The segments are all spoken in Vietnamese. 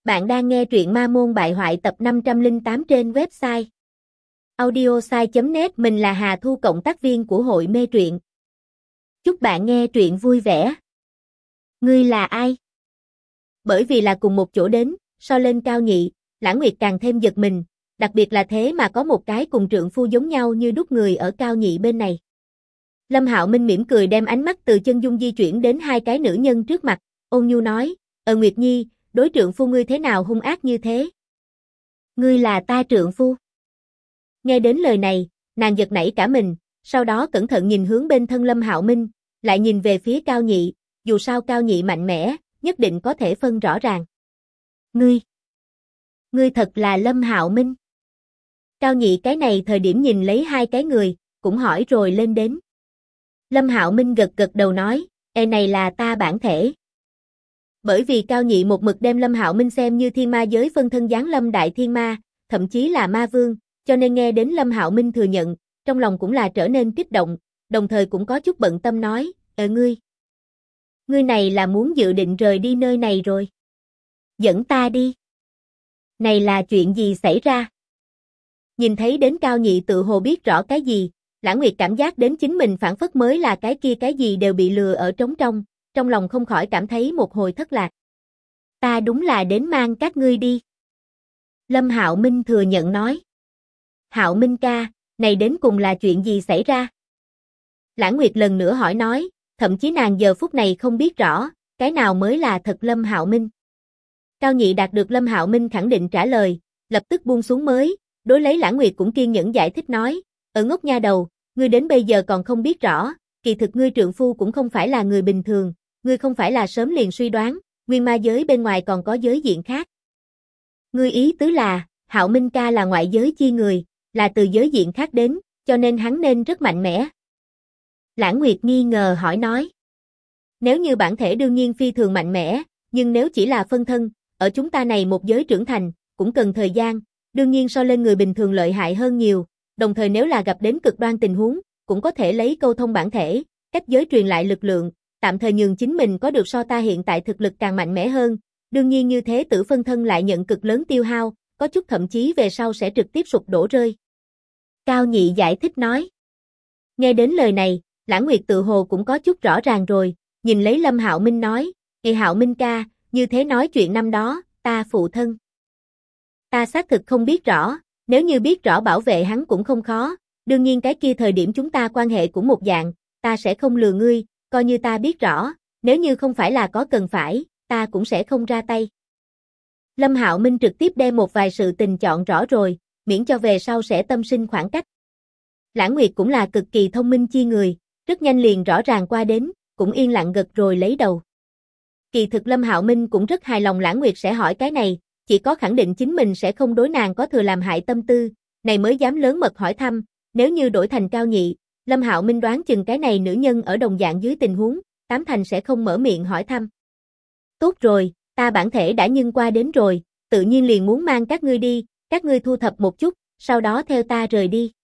Bạn đang nghe truyện Ma Môn Bại Hoại tập 508 trên website audiosai.net. Mình là Hà Thu, cộng tác viên của hội mê truyện. Chúc bạn nghe truyện vui vẻ. Ngươi là ai? Bởi vì là cùng một chỗ đến, so lên Cao Nhị, Lãng Nguyệt càng thêm giật mình, đặc biệt là thế mà có một cái cùng trượng phu giống nhau như đúc người ở Cao Nhị bên này. Lâm Hạo Minh mỉm cười đem ánh mắt từ chân dung di chuyển đến hai cái nữ nhân trước mặt, ôn nhu nói, Nguyệt Nhi, đối trượng phu ngươi thế nào hung ác như thế? Ngươi là ta trượng phu. Nghe đến lời này, nàng giật nảy cả mình, sau đó cẩn thận nhìn hướng bên thân Lâm Hạo Minh, lại nhìn về phía Cao Nhị, dù sao Cao Nhị mạnh mẽ, nhất định có thể phân rõ ràng. Ngươi thật là Lâm Hạo Minh. Cao Nhị cái này thời điểm nhìn lấy hai cái người, cũng hỏi rồi lên đến. Lâm Hạo Minh gật gật đầu nói, này là ta bản thể. Bởi vì Cao Nhị một mực đem Lâm Hạo Minh xem như thiên ma giới phân thân giáng lâm đại thiên ma, thậm chí là ma vương, cho nên nghe đến Lâm Hạo Minh thừa nhận, trong lòng cũng là trở nên kích động, đồng thời cũng có chút bận tâm nói, ngươi này là muốn dự định rời đi nơi này rồi. Dẫn ta đi. Này là chuyện gì xảy ra? Nhìn thấy đến Cao Nhị tự hồ biết rõ cái gì, Lãng Nguyệt cảm giác đến chính mình phản phất mới là cái kia cái gì đều bị lừa ở trống trong lòng không khỏi cảm thấy một hồi thất lạc. Ta đúng là đến mang các ngươi đi. Lâm Hạo Minh thừa nhận nói. Hạo Minh ca, này đến cùng là chuyện gì xảy ra? Lãng Nguyệt lần nữa hỏi nói, thậm chí nàng giờ phút này không biết rõ, cái nào mới là thật Lâm Hạo Minh. Cao Nhị đạt được Lâm Hạo Minh khẳng định trả lời, lập tức buông xuống mới, đối lấy Lãng Nguyệt cũng kiên nhẫn giải thích nói, ngốc nha đầu, ngươi đến bây giờ còn không biết rõ, kỳ thực ngươi trượng phu cũng không phải là người bình thường, ngươi không phải là sớm liền suy đoán, nguyên ma giới bên ngoài còn có giới diện khác. Ngươi ý tứ là, Hạo Minh ca là ngoại giới chi người, là từ giới diện khác đến, cho nên hắn nên rất mạnh mẽ. Lãng Nguyệt nghi ngờ hỏi nói. Nếu như bản thể đương nhiên phi thường mạnh mẽ, nhưng nếu chỉ là phân thân, ở chúng ta này một giới trưởng thành, cũng cần thời gian, đương nhiên so lên người bình thường lợi hại hơn nhiều, đồng thời nếu là gặp đến cực đoan tình huống, cũng có thể lấy câu thông bản thể, cách giới truyền lại lực lượng, tạm thời nhường chính mình có được so ta hiện tại thực lực càng mạnh mẽ hơn, đương nhiên như thế tử phân thân lại nhận cực lớn tiêu hao, có chút thậm chí về sau sẽ trực tiếp sụp đổ rơi. Cao Nhị giải thích nói. Nghe đến lời này, Lãng Nguyệt tự hồ cũng có chút rõ ràng rồi, nhìn lấy Lâm Hạo Minh nói, Hạo Minh ca, như thế nói chuyện năm đó, ta phụ thân. Ta xác thực không biết rõ, nếu như biết rõ bảo vệ hắn cũng không khó, đương nhiên cái kia thời điểm chúng ta quan hệ cũng một dạng, ta sẽ không lừa ngươi, coi như ta biết rõ, nếu như không phải là có cần phải, ta cũng sẽ không ra tay. Lâm Hạo Minh trực tiếp đem một vài sự tình chọn rõ rồi, miễn cho về sau sẽ tâm sinh khoảng cách. Lãng Nguyệt cũng là cực kỳ thông minh chi người, rất nhanh liền rõ ràng qua đến, cũng yên lặng gật rồi lấy đầu. Kỳ thực Lâm Hạo Minh cũng rất hài lòng Lãng Nguyệt sẽ hỏi cái này, chỉ có khẳng định chính mình sẽ không đối nàng có thừa làm hại tâm tư, này mới dám lớn mật hỏi thăm, nếu như đổi thành Cao Nhị, Lâm Hạo Minh đoán chừng cái này nữ nhân ở đồng dạng dưới tình huống, tám thành sẽ không mở miệng hỏi thăm. Tốt rồi, ta bản thể đã nhân qua đến rồi, tự nhiên liền muốn mang các ngươi đi, các ngươi thu thập một chút, sau đó theo ta rời đi.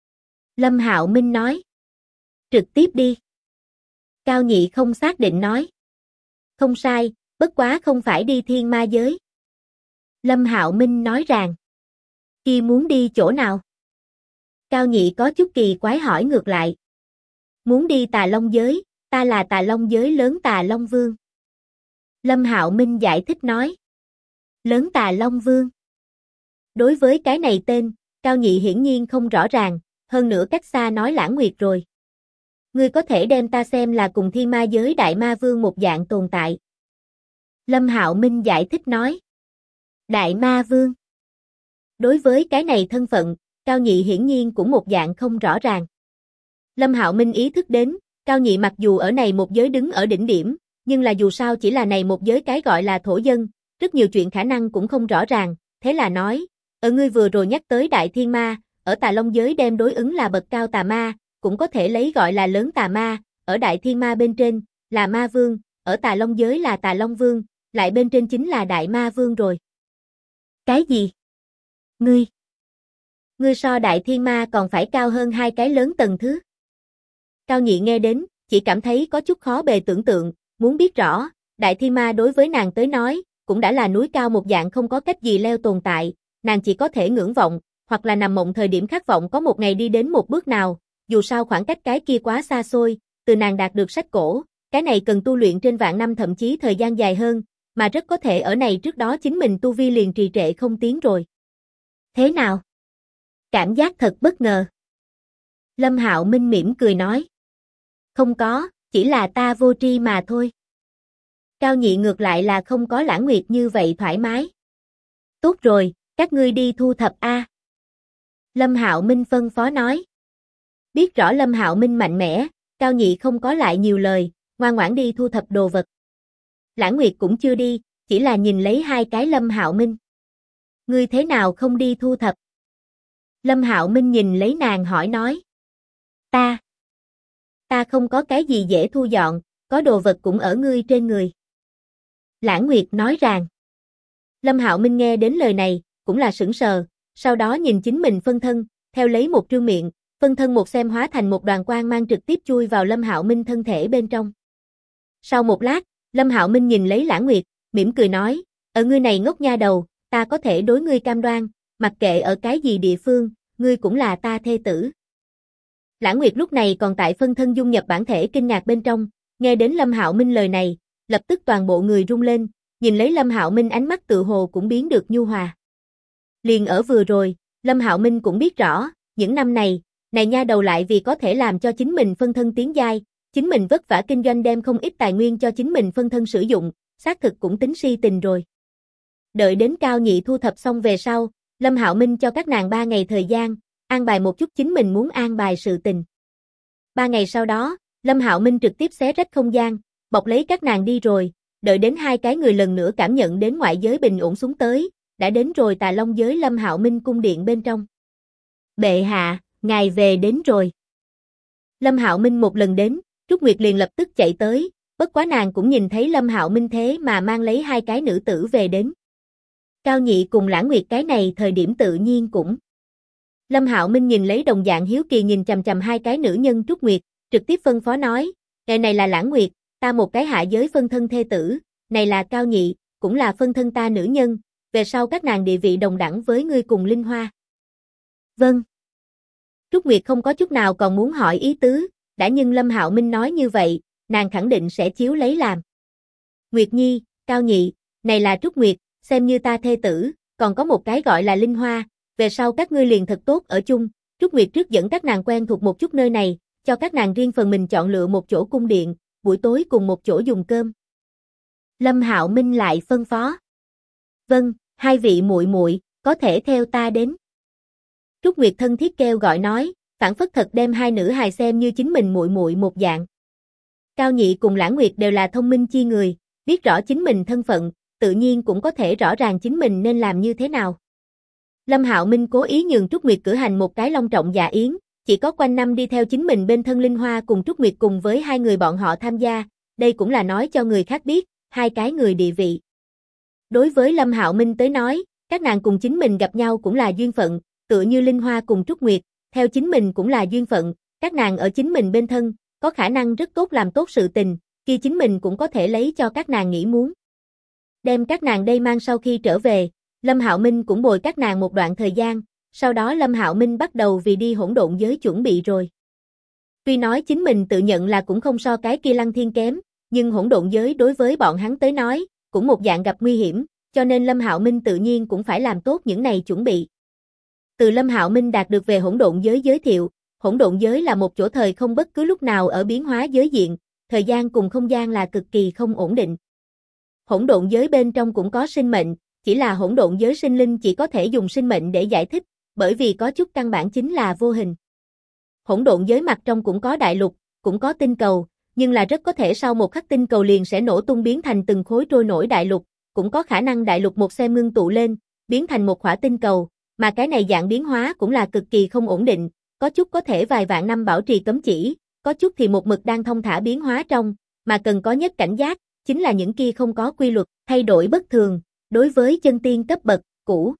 Lâm Hạo Minh nói. Trực tiếp đi. Cao Nhị không xác định nói. Không sai, bất quá không phải đi thiên ma giới. Lâm Hạo Minh nói rằng. Kia muốn đi chỗ nào? Cao Nhị có chút kỳ quái hỏi ngược lại. Muốn đi Tà Long giới, ta là Tà Long giới lớn Tà Long Vương. Lâm Hạo Minh giải thích nói. Lớn Tà Long Vương. Đối với cái này tên, Cao Nhị hiển nhiên không rõ ràng, hơn nữa cách xa nói Lãng Nguyệt rồi. Ngươi có thể đem ta xem là cùng thiên ma giới đại ma vương một dạng tồn tại. Lâm Hạo Minh giải thích nói. Đại ma vương. Đối với cái này thân phận, Cao Nhị hiển nhiên cũng một dạng không rõ ràng. Lâm Hạo Minh ý thức đến, Cao Nhị mặc dù ở này một giới đứng ở đỉnh điểm, nhưng là dù sao chỉ là này một giới cái gọi là thổ dân, rất nhiều chuyện khả năng cũng không rõ ràng, thế là nói, ngươi vừa rồi nhắc tới đại thiên ma, ở Tà Long giới đem đối ứng là bậc cao tà ma, cũng có thể lấy gọi là lớn tà ma, ở đại thiên ma bên trên, là ma vương, ở Tà Long giới là Tà Long vương, lại bên trên chính là đại ma vương rồi. Cái gì? Ngươi so đại thiên ma còn phải cao hơn hai cái lớn tầng thứ. Cao Nhị nghe đến, chỉ cảm thấy có chút khó bề tưởng tượng, muốn biết rõ, đại thiên ma đối với nàng tới nói, cũng đã là núi cao một dạng không có cách gì leo tồn tại, nàng chỉ có thể ngưỡng vọng, hoặc là nằm mộng thời điểm khát vọng có một ngày đi đến một bước nào, dù sao khoảng cách cái kia quá xa xôi, từ nàng đạt được sách cổ, cái này cần tu luyện trên vạn năm thậm chí thời gian dài hơn, mà rất có thể ở này trước đó chính mình tu vi liền trì trệ không tiến rồi. Thế nào? Cảm giác thật bất ngờ. Lâm Hạo Minh mỉm cười nói. Không có, chỉ là ta vô tri mà thôi. Cao Nhị ngược lại là không có Lãng Nguyệt như vậy thoải mái. Tốt rồi, các ngươi đi thu thập a. Lâm Hạo Minh phân phó nói. Biết rõ Lâm Hạo Minh mạnh mẽ, Cao Nhị không có lại nhiều lời, ngoan ngoãn đi thu thập đồ vật. Lãng Nguyệt cũng chưa đi, chỉ là nhìn lấy hai cái Lâm Hạo Minh. Ngươi thế nào không đi thu thập? Lâm Hạo Minh nhìn lấy nàng hỏi nói. Ta không có cái gì dễ thu dọn, có đồ vật cũng ở ngươi trên người. Lãng Nguyệt nói rằng. Lâm Hạo Minh nghe đến lời này, cũng là sững sờ, sau đó nhìn chính mình phân thân, theo lấy một trương miệng, phân thân một xem hóa thành một đoàn quang mang trực tiếp chui vào Lâm Hạo Minh thân thể bên trong. Sau một lát, Lâm Hạo Minh nhìn lấy Lãng Nguyệt, mỉm cười nói, ở ngươi này ngốc nha đầu, ta có thể đối ngươi cam đoan, mặc kệ ở cái gì địa phương, ngươi cũng là ta thê tử. Lãng Nguyệt lúc này còn tại phân thân dung nhập bản thể kinh ngạc bên trong, nghe đến Lâm Hạo Minh lời này, lập tức toàn bộ người rung lên, nhìn lấy Lâm Hạo Minh ánh mắt tự hồ cũng biến được nhu hòa. Liền ở vừa rồi, Lâm Hạo Minh cũng biết rõ, những năm này, này nha đầu lại vì có thể làm cho chính mình phân thân tiến giai, chính mình vất vả kinh doanh đem không ít tài nguyên cho chính mình phân thân sử dụng, xác thực cũng tính si tình rồi. Đợi đến Cao Nhị thu thập xong về sau, Lâm Hạo Minh cho các nàng 3 ngày thời gian, an bài một chút chính mình muốn an bài sự tình. 3 ngày sau đó, Lâm Hạo Minh trực tiếp xé rách không gian, bọc lấy các nàng đi rồi, đợi đến hai cái người lần nữa cảm nhận đến ngoại giới bình ổn xuống tới, đã đến rồi Tà Long giới Lâm Hạo Minh cung điện bên trong. Bệ hạ, ngài về đến rồi. Lâm Hạo Minh một lần đến, Trúc Nguyệt liền lập tức chạy tới, bất quá nàng cũng nhìn thấy Lâm Hạo Minh thế mà mang lấy hai cái nữ tử về đến. Cao Nhị cùng Lãng Nguyệt cái này thời điểm tự nhiên cũng. Lâm Hạo Minh nhìn lấy đồng dạng hiếu kỳ nhìn chằm chằm hai cái nữ nhân Trúc Nguyệt, trực tiếp phân phó nói, này là Lãng Nguyệt, ta một cái hạ giới phân thân thê tử, này là Cao Nhị, cũng là phân thân ta nữ nhân, về sau các nàng địa vị đồng đẳng với ngươi cùng Linh Hoa. Vâng. Trúc Nguyệt không có chút nào còn muốn hỏi ý tứ, đã nhưng Lâm Hạo Minh nói như vậy, nàng khẳng định sẽ chiếu lấy làm. Nguyệt Nhi, Cao Nhị, này là Trúc Nguyệt, xem như ta thê tử, còn có một cái gọi là Linh Hoa, về sau các ngươi liền thật tốt ở chung, Trúc Nguyệt trước dẫn các nàng quen thuộc một chút nơi này, cho các nàng riêng phần mình chọn lựa một chỗ cung điện, buổi tối cùng một chỗ dùng cơm. Lâm Hạo Minh lại phân phó. Vâng, hai vị muội muội, có thể theo ta đến. Trúc Nguyệt thân thiết kêu gọi nói, phản phất thật đem hai nữ hài xem như chính mình muội muội một dạng. Cao Nhị cùng Lãng Nguyệt đều là thông minh chi người, biết rõ chính mình thân phận, tự nhiên cũng có thể rõ ràng chính mình nên làm như thế nào. Lâm Hạo Minh cố ý nhường Trúc Nguyệt cử hành một cái long trọng dạ yến, chỉ có quanh năm đi theo chính mình bên thân Linh Hoa cùng Trúc Nguyệt cùng với hai người bọn họ tham gia, đây cũng là nói cho người khác biết, hai cái người địa vị. Đối với Lâm Hạo Minh tới nói, các nàng cùng chính mình gặp nhau cũng là duyên phận, tựa như Linh Hoa cùng Trúc Nguyệt, theo chính mình cũng là duyên phận, các nàng ở chính mình bên thân, có khả năng rất tốt làm tốt sự tình, khi chính mình cũng có thể lấy cho các nàng nghĩ muốn. Đem các nàng đây mang sau khi trở về, Lâm Hạo Minh cũng bồi các nàng một đoạn thời gian, sau đó Lâm Hạo Minh bắt đầu vì đi hỗn độn giới chuẩn bị rồi. Tuy nói chính mình tự nhận là cũng không so cái kia Lăng Thiên kém, nhưng hỗn độn giới đối với bọn hắn tới nói, cũng một dạng gặp nguy hiểm, cho nên Lâm Hạo Minh tự nhiên cũng phải làm tốt những này chuẩn bị. Từ Lâm Hạo Minh đạt được về hỗn độn giới giới thiệu, hỗn độn giới là một chỗ thời không bất cứ lúc nào ở biến hóa giới diện, thời gian cùng không gian là cực kỳ không ổn định. Hỗn độn giới bên trong cũng có sinh mệnh, chỉ là hỗn độn giới sinh linh chỉ có thể dùng sinh mệnh để giải thích, bởi vì có chút căn bản chính là vô hình. Hỗn độn giới mặt trong cũng có đại lục, cũng có tinh cầu, nhưng là rất có thể sau một khắc tinh cầu liền sẽ nổ tung biến thành từng khối trôi nổi đại lục, cũng có khả năng đại lục một xem ngưng tụ lên, biến thành một khỏa tinh cầu, mà cái này dạng biến hóa cũng là cực kỳ không ổn định, có chút có thể vài vạn năm bảo trì cấm chỉ, có chút thì một mực đang thông thả biến hóa trong, mà cần có nhất cảnh giác, chính là những kia không có quy luật, thay đổi bất thường, đối với chân tiên cấp bậc, cũ.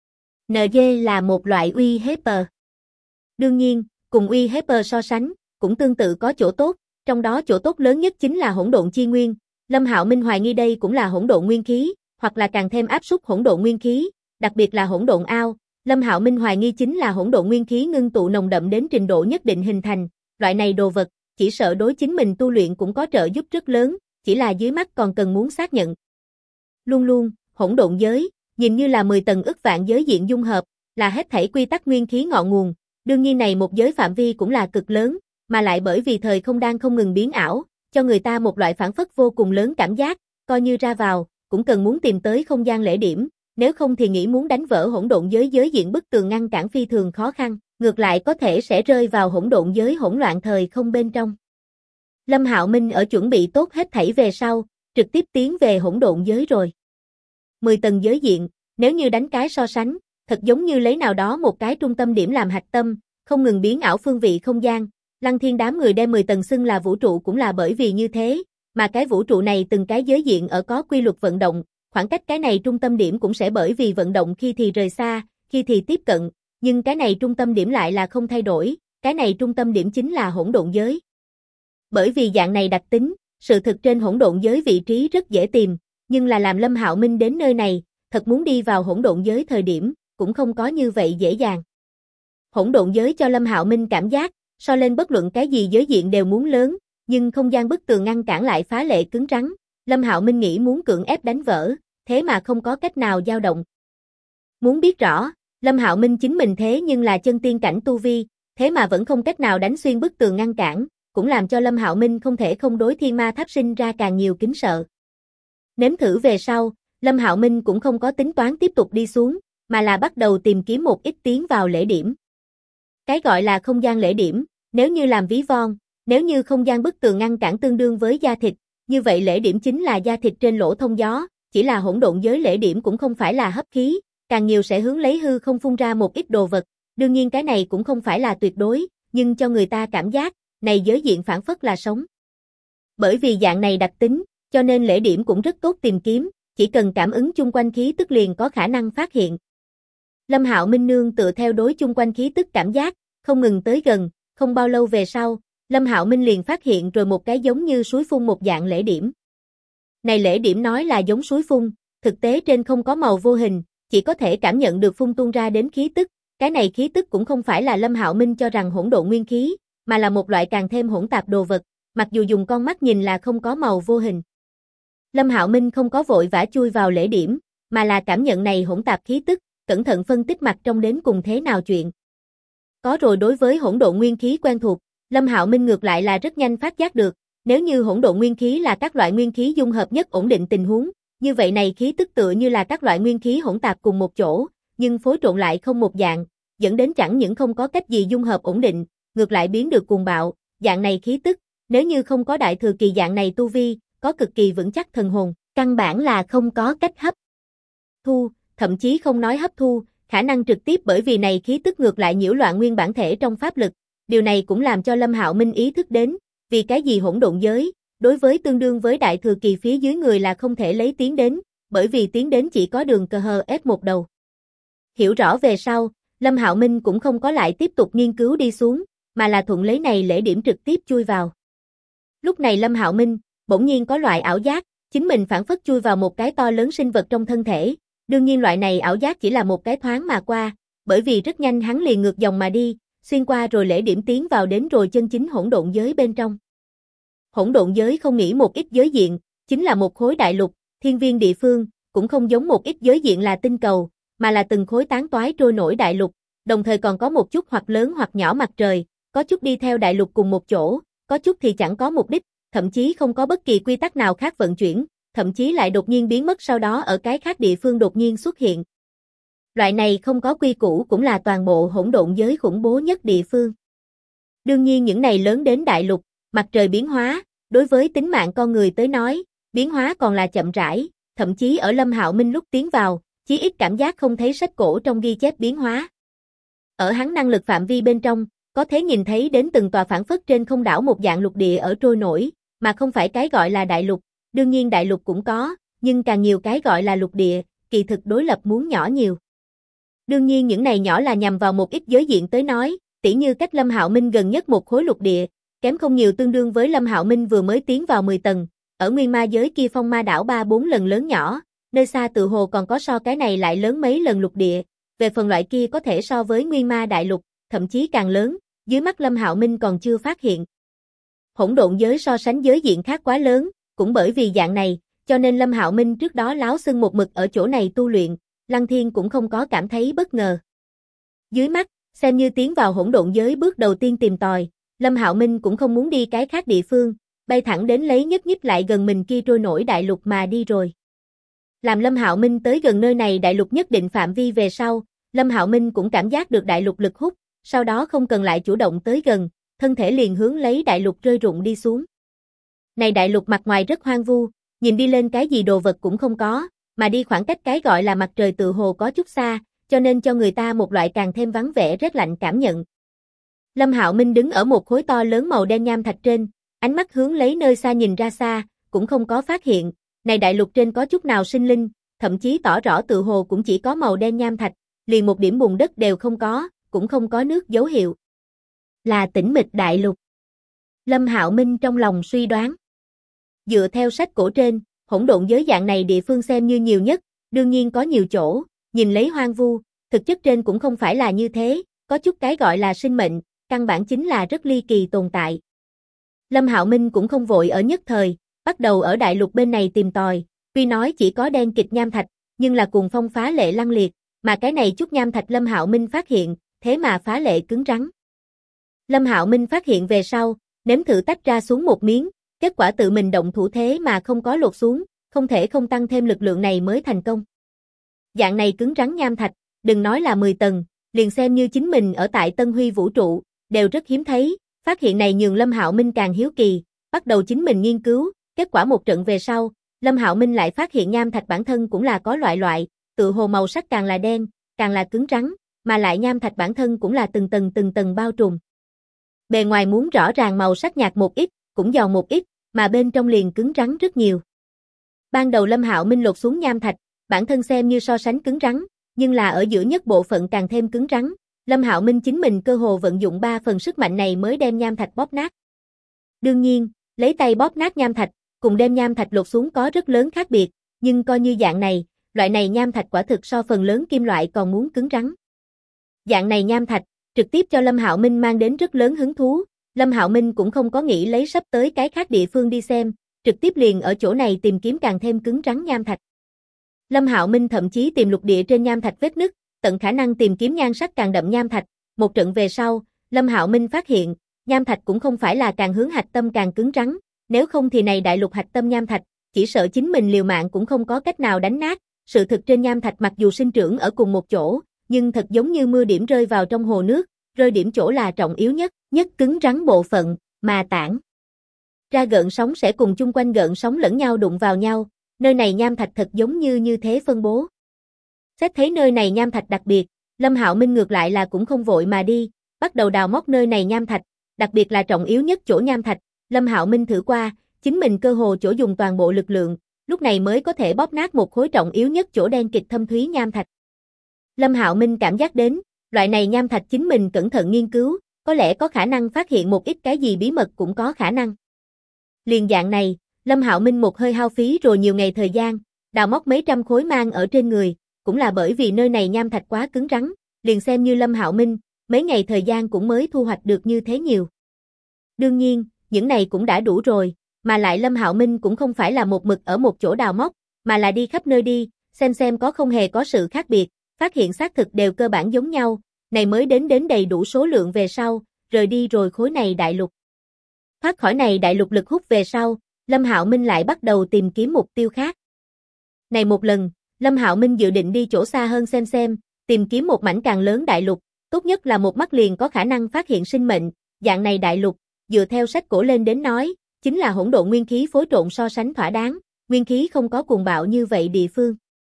NG là một loại uy hiếp. Đương nhiên, cùng uy hiếp so sánh, cũng tương tự có chỗ tốt, trong đó chỗ tốt lớn nhất chính là hỗn độn chi nguyên, Lâm Hạo Minh hoài nghi đây cũng là hỗn độn nguyên khí, hoặc là càng thêm áp suất hỗn độn nguyên khí, đặc biệt là hỗn độn ao. Lâm Hạo Minh hoài nghi chính là hỗn độn nguyên khí ngưng tụ nồng đậm đến trình độ nhất định hình thành, loại này đồ vật, chỉ sợ đối chính mình tu luyện cũng có trợ giúp rất lớn, chỉ là dưới mắt còn cần muốn xác nhận. Luôn luôn, hỗn độn giới, nhìn như là 10 tầng ức vạn giới diện dung hợp, là hết thảy quy tắc nguyên khí ngọn nguồn, đương nhiên này một giới phạm vi cũng là cực lớn, mà lại bởi vì thời không đang không ngừng biến ảo, cho người ta một loại phản phất vô cùng lớn cảm giác, coi như ra vào, cũng cần muốn tìm tới không gian lễ điểm, nếu không thì nghĩ muốn đánh vỡ hỗn độn giới giới diện bức tường ngăn cản phi thường khó khăn, ngược lại có thể sẽ rơi vào hỗn độn giới hỗn loạn thời không bên trong. Lâm Hạo Minh ở chuẩn bị tốt hết thảy về sau, trực tiếp tiến về hỗn độn giới rồi. 10 tầng giới diện, nếu như đánh cái so sánh, thật giống như lấy nào đó một cái trung tâm điểm làm hạch tâm, không ngừng biến ảo phương vị không gian. Lăng Thiên đám người đem 10 tầng xưng là vũ trụ cũng là bởi vì như thế, mà cái vũ trụ này từng cái giới diện ở có quy luật vận động, khoảng cách cái này trung tâm điểm cũng sẽ bởi vì vận động khi thì rời xa, khi thì tiếp cận, nhưng cái này trung tâm điểm lại là không thay đổi, cái này trung tâm điểm chính là hỗn độn giới. Bởi vì dạng này đặc tính, sự thực trên hỗn độn giới vị trí rất dễ tìm, nhưng là làm Lâm Hạo Minh đến nơi này, thật muốn đi vào hỗn độn giới thời điểm, cũng không có như vậy dễ dàng. Hỗn độn giới cho Lâm Hạo Minh cảm giác, so lên bất luận cái gì giới diện đều muốn lớn, nhưng không gian bức tường ngăn cản lại phá lệ cứng rắn. Lâm Hạo Minh nghĩ muốn cưỡng ép đánh vỡ, thế mà không có cách nào dao động. Muốn biết rõ, Lâm Hạo Minh chính mình thế nhưng là chân tiên cảnh tu vi, thế mà vẫn không cách nào đánh xuyên bức tường ngăn cản, cũng làm cho Lâm Hạo Minh không thể không đối thiên ma tháp sinh ra càng nhiều kính sợ. Nếm thử về sau, Lâm Hạo Minh cũng không có tính toán tiếp tục đi xuống, mà là bắt đầu tìm kiếm một ít tiến vào lễ điểm. Cái gọi là không gian lễ điểm, nếu như làm ví von, nếu như không gian bức tường ngăn cản tương đương với da thịt, như vậy lễ điểm chính là da thịt trên lỗ thông gió, chỉ là hỗn độn giới lễ điểm cũng không phải là hấp khí, càng nhiều sẽ hướng lấy hư không phun ra một ít đồ vật, đương nhiên cái này cũng không phải là tuyệt đối, nhưng cho người ta cảm giác, này giới diện phản phất là sống. Bởi vì dạng này đặc tính, cho nên lễ điểm cũng rất tốt tìm kiếm, chỉ cần cảm ứng chung quanh khí tức liền có khả năng phát hiện. Lâm Hạo Minh nương tựa theo đối chung quanh khí tức cảm giác, không ngừng tới gần, không bao lâu về sau, Lâm Hạo Minh liền phát hiện rồi một cái giống như suối phun một dạng lễ điểm. Này lễ điểm nói là giống suối phun, thực tế trên không có màu vô hình, chỉ có thể cảm nhận được phun tuôn ra đến khí tức, cái này khí tức cũng không phải là Lâm Hạo Minh cho rằng hỗn độn nguyên khí, mà là một loại càng thêm hỗn tạp đồ vật, mặc dù dùng con mắt nhìn là không có màu vô hình. Lâm Hạo Minh không có vội vã chui vào lễ điểm, mà là cảm nhận này hỗn tạp khí tức, cẩn thận phân tích mặt trong đến cùng thế nào chuyện. Có rồi đối với hỗn độn nguyên khí quen thuộc, Lâm Hạo Minh ngược lại là rất nhanh phát giác được, nếu như hỗn độn nguyên khí là các loại nguyên khí dung hợp nhất ổn định tình huống, như vậy này khí tức tựa như là các loại nguyên khí hỗn tạp cùng một chỗ, nhưng phối trộn lại không một dạng, dẫn đến chẳng những không có cách gì dung hợp ổn định, ngược lại biến được cuồng bạo, dạng này khí tức, nếu như không có đại thừa kỳ dạng này tu vi, có cực kỳ vững chắc thần hồn, căn bản là không có cách hấp thu, thậm chí không nói hấp thu, khả năng trực tiếp bởi vì này khí tức ngược lại nhiễu loạn nguyên bản thể trong pháp lực. Điều này cũng làm cho Lâm Hạo Minh ý thức đến, vì cái gì hỗn độn giới, đối với tương đương với đại thừa kỳ phía dưới người là không thể lấy tiến đến, bởi vì tiến đến chỉ có đường cờ hờ ép một đầu. Hiểu rõ về sau, Lâm Hạo Minh cũng không có lại tiếp tục nghiên cứu đi xuống, mà là thuận lấy này lễ điểm trực tiếp chui vào. Lúc này Lâm Hạo Minh, bỗng nhiên có loại ảo giác, chính mình phản phất chui vào một cái to lớn sinh vật trong thân thể, đương nhiên loại này ảo giác chỉ là một cái thoáng mà qua, bởi vì rất nhanh hắn liền ngược dòng mà đi, xuyên qua rồi lễ điểm tiến vào đến rồi chân chính hỗn độn giới bên trong. Hỗn độn giới không nghĩ một ít giới diện, chính là một khối đại lục, thiên viên địa phương, cũng không giống một ít giới diện là tinh cầu, mà là từng khối tán toái trôi nổi đại lục, đồng thời còn có một chút hoặc lớn hoặc nhỏ mặt trời, có chút đi theo đại lục cùng một chỗ, có chút thì chẳng có mục đích, thậm chí không có bất kỳ quy tắc nào khác vận chuyển, thậm chí lại đột nhiên biến mất sau đó ở cái khác địa phương đột nhiên xuất hiện. Loại này không có quy củ cũng là toàn bộ hỗn độn giới khủng bố nhất địa phương. Đương nhiên những này lớn đến đại lục, mặt trời biến hóa, đối với tính mạng con người tới nói, biến hóa còn là chậm rãi, thậm chí ở Lâm Hạo Minh lúc tiến vào, chí ít cảm giác không thấy sách cổ trong ghi chép biến hóa. Ở hắn năng lực phạm vi bên trong, có thể nhìn thấy đến từng tòa phản phất trên không đảo một dạng lục địa ở trôi nổi, mà không phải cái gọi là đại lục, đương nhiên đại lục cũng có, nhưng càng nhiều cái gọi là lục địa, kỳ thực đối lập muốn nhỏ nhiều. Đương nhiên những này nhỏ là nhằm vào một ít giới diện tới nói, tỉ như cách Lâm Hạo Minh gần nhất một khối lục địa, kém không nhiều tương đương với Lâm Hạo Minh vừa mới tiến vào 10 tầng, ở nguyên ma giới kia phong ma đảo 3-4 lần lớn nhỏ, nơi xa tự hồ còn có so cái này lại lớn mấy lần lục địa, về phần loại kia có thể so với Nguyên Ma Đại Lục, thậm chí càng lớn, dưới mắt Lâm Hạo Minh còn chưa phát hiện. Hỗn độn giới so sánh giới diện khác quá lớn, cũng bởi vì dạng này, cho nên Lâm Hạo Minh trước đó láo xưng một mực ở chỗ này tu luyện, Lăng Thiên cũng không có cảm thấy bất ngờ. Dưới mắt, xem như tiến vào hỗn độn giới bước đầu tiên tìm tòi, Lâm Hạo Minh cũng không muốn đi cái khác địa phương, bay thẳng đến lấy nhất nhích lại gần mình kia trôi nổi đại lục mà đi rồi. Làm Lâm Hạo Minh tới gần nơi này đại lục nhất định phạm vi về sau, Lâm Hạo Minh cũng cảm giác được đại lục lực hút, sau đó không cần lại chủ động tới gần, thân thể liền hướng lấy đại lục rơi rụng đi xuống. Này đại lục mặt ngoài rất hoang vu, nhìn đi lên cái gì đồ vật cũng không có, mà đi khoảng cách cái gọi là mặt trời tự hồ có chút xa, cho nên cho người ta một loại càng thêm vắng vẻ rét lạnh cảm nhận. Lâm Hạo Minh đứng ở một khối to lớn màu đen nham thạch trên, ánh mắt hướng lấy nơi xa nhìn ra xa, cũng không có phát hiện, này đại lục trên có chút nào sinh linh, thậm chí tỏ rõ tự hồ cũng chỉ có màu đen nham thạch, liền một điểm bùn đất đều không có, cũng không có nước dấu hiệu. Là tĩnh mịch đại lục. Lâm Hạo Minh trong lòng suy đoán. Dựa theo sách cổ trên, hỗn độn giới dạng này địa phương xem như nhiều nhất, đương nhiên có nhiều chỗ, nhìn lấy hoang vu, thực chất trên cũng không phải là như thế, có chút cái gọi là sinh mệnh, căn bản chính là rất ly kỳ tồn tại. Lâm Hạo Minh cũng không vội ở nhất thời, bắt đầu ở đại lục bên này tìm tòi, tuy nói chỉ có đen kịt nham thạch, nhưng là cuồng phong phá lệ lăng liệt, mà cái này chút nham thạch Lâm Hạo Minh phát hiện, thế mà phá lệ cứng rắn. Lâm Hạo Minh phát hiện về sau, nếm thử tách ra xuống một miếng, kết quả tự mình động thủ thế mà không có lột xuống, không thể không tăng thêm lực lượng này mới thành công. Dạng này cứng rắn nham thạch, đừng nói là 10 tầng, liền xem như chính mình ở tại Tân Huy vũ trụ, đều rất hiếm thấy, phát hiện này nhường Lâm Hạo Minh càng hiếu kỳ, bắt đầu chính mình nghiên cứu, kết quả một trận về sau, Lâm Hạo Minh lại phát hiện nham thạch bản thân cũng là có loại, tự hồ màu sắc càng là đen, càng là cứng rắn, mà lại nham thạch bản thân cũng là từng tầng bao trùm. Bề ngoài muốn rõ ràng màu sắc nhạt một ít, cũng giòn một ít, mà bên trong liền cứng rắn rất nhiều. Ban đầu Lâm Hạo Minh lột xuống nham thạch, bản thân xem như so sánh cứng rắn, nhưng là ở giữa nhất bộ phận càng thêm cứng rắn, Lâm Hạo Minh chính mình cơ hồ vận dụng 3 phần sức mạnh này mới đem nham thạch bóp nát. Đương nhiên, lấy tay bóp nát nham thạch, cùng đem nham thạch lột xuống có rất lớn khác biệt, nhưng coi như dạng này, loại này nham thạch quả thực so phần lớn kim loại còn muốn cứng rắn. Dạng này nham thạch, trực tiếp cho Lâm Hạo Minh mang đến rất lớn hứng thú, Lâm Hạo Minh cũng không có nghĩ lấy sắp tới cái khác địa phương đi xem, trực tiếp liền ở chỗ này tìm kiếm càng thêm cứng rắn nham thạch. Lâm Hạo Minh thậm chí tìm lục địa trên nham thạch vết nứt, tận khả năng tìm kiếm nhan sắc càng đậm nham thạch, một trận về sau, Lâm Hạo Minh phát hiện, nham thạch cũng không phải là càng hướng hạch tâm càng cứng rắn, nếu không thì này đại lục hạch tâm nham thạch, chỉ sợ chính mình liều mạng cũng không có cách nào đánh nát, sự thực trên nham thạch mặc dù sinh trưởng ở cùng một chỗ, nhưng thật giống như mưa điểm rơi vào trong hồ nước, rơi điểm chỗ là trọng yếu nhất cứng rắn bộ phận, mà tản ra gợn sóng sẽ cùng chung quanh gợn sóng lẫn nhau đụng vào nhau, nơi này nham thạch thật giống như thế phân bố. Xét thấy nơi này nham thạch đặc biệt, Lâm Hạo Minh ngược lại là cũng không vội mà đi, bắt đầu đào móc nơi này nham thạch, đặc biệt là trọng yếu nhất chỗ nham thạch, Lâm Hạo Minh thử qua, chính mình cơ hồ chỗ dùng toàn bộ lực lượng, lúc này mới có thể bóp nát một khối trọng yếu nhất chỗ đen kịt thâm thúy nham thạch. Lâm Hạo Minh cảm giác đến, loại này nham thạch chính mình cẩn thận nghiên cứu, có lẽ có khả năng phát hiện một ít cái gì bí mật cũng có khả năng. Liền dạng này, Lâm Hạo Minh một hơi hao phí rồi nhiều ngày thời gian, đào móc mấy trăm khối mang ở trên người, cũng là bởi vì nơi này nham thạch quá cứng rắn, liền xem như Lâm Hạo Minh, mấy ngày thời gian cũng mới thu hoạch được như thế nhiều. Đương nhiên, những này cũng đã đủ rồi, mà lại Lâm Hạo Minh cũng không phải là một mực ở một chỗ đào móc, mà là đi khắp nơi đi, xem có không hề có sự khác biệt, phát hiện xác thực đều cơ bản giống nhau, này mới đến đầy đủ số lượng về sau, rời đi rồi khối này đại lục. Thoát khỏi này đại lục lực hút về sau, Lâm Hạo Minh lại bắt đầu tìm kiếm mục tiêu khác. Này một lần, Lâm Hạo Minh dự định đi chỗ xa hơn xem, tìm kiếm một mảnh càng lớn đại lục, tốt nhất là một mắt liền có khả năng phát hiện sinh mệnh, dạng này đại lục, dựa theo sách cổ lên đến nói, chính là hỗn độn nguyên khí phối trộn so sánh thỏa đáng, nguyên khí không có cuồng bạo như vậy địa phương.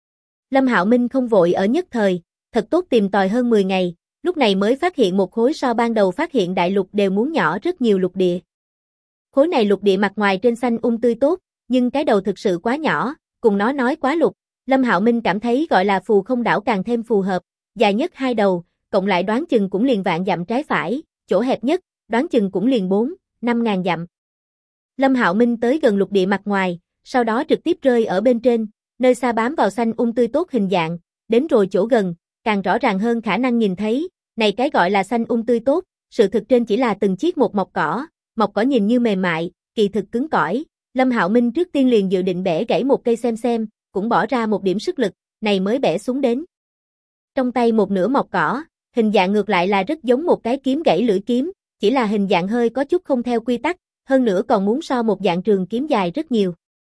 Lâm Hạo Minh không vội ở nhất thời, thật tốt tìm tòi hơn 10 ngày, lúc này mới phát hiện một khối so ban đầu phát hiện đại lục đều muốn nhỏ rất nhiều lục địa. Khối này lục địa mặt ngoài trên xanh tươi tốt, nhưng cái đầu thực sự quá nhỏ, cùng nó nói quá lục, Lâm Hạo Minh cảm thấy gọi là phù không đảo càng thêm phù hợp, dài nhất 2 đầu, cộng lại đoán chừng cũng liền vạn dặm trái phải, chỗ hẹp nhất, đoán chừng cũng liền 4-5 ngàn dặm. Lâm Hạo Minh tới gần lục địa mặt ngoài, sau đó trực tiếp rơi ở bên trên, nơi xa bám vào xanh tươi tốt hình dạng, đến rồi chỗ gần, càng rõ ràng hơn khả năng nhìn thấy, này cái gọi là xanh tươi tốt, sự thực trên chỉ là từng chiếc một mọc cỏ nhìn như mềm mại, kỳ thực cứng cỏi. Lâm Hạo Minh trước tiên liền dự định bẻ gãy một cây xem, cũng bỏ ra một điểm sức lực, này mới bẻ xuống đến. Trong tay một nửa mọc cỏ, hình dạng ngược lại là rất giống một cái kiếm gãy lưỡi kiếm, chỉ là hình dạng hơi có chút không theo quy tắc, hơn nữa còn muốn so một dạng trường kiếm dài rất nhiều.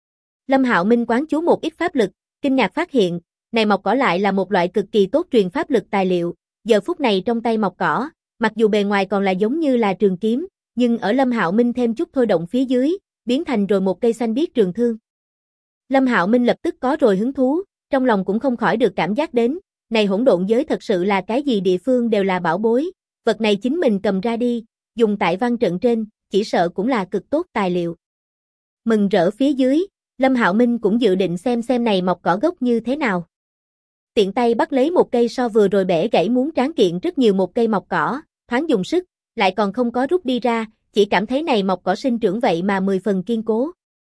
Lâm Hạo Minh quán chú một ít pháp lực, kinh ngạc phát hiện, này mọc cỏ lại là một loại cực kỳ tốt truyền pháp lực tài liệu, giờ phút này trong tay mọc cỏ, mặc dù bề ngoài còn là giống như là trường kiếm, nhưng ở Lâm Hạo Minh thêm chút thôi động phía dưới, biến thành rồi một cây xanh biếc trường thương. Lâm Hạo Minh lập tức có rồi hứng thú, trong lòng cũng không khỏi được cảm giác đến, này hỗn độn giới thật sự là cái gì địa phương đều là bảo bối, vật này chính mình cầm ra đi, dùng tại văn trận trên, chỉ sợ cũng là cực tốt tài liệu. Mừng rỡ phía dưới, Lâm Hạo Minh cũng dự định xem này mọc cỏ gốc như thế nào. Tiện tay bắt lấy một cây so vừa rồi bẻ gãy muốn tráng kiện rất nhiều một cây mọc cỏ, thoáng dùng sức, lại còn không có rút đi ra, chỉ cảm thấy này mọc cỏ sinh trưởng vậy mà 10 phần kiên cố.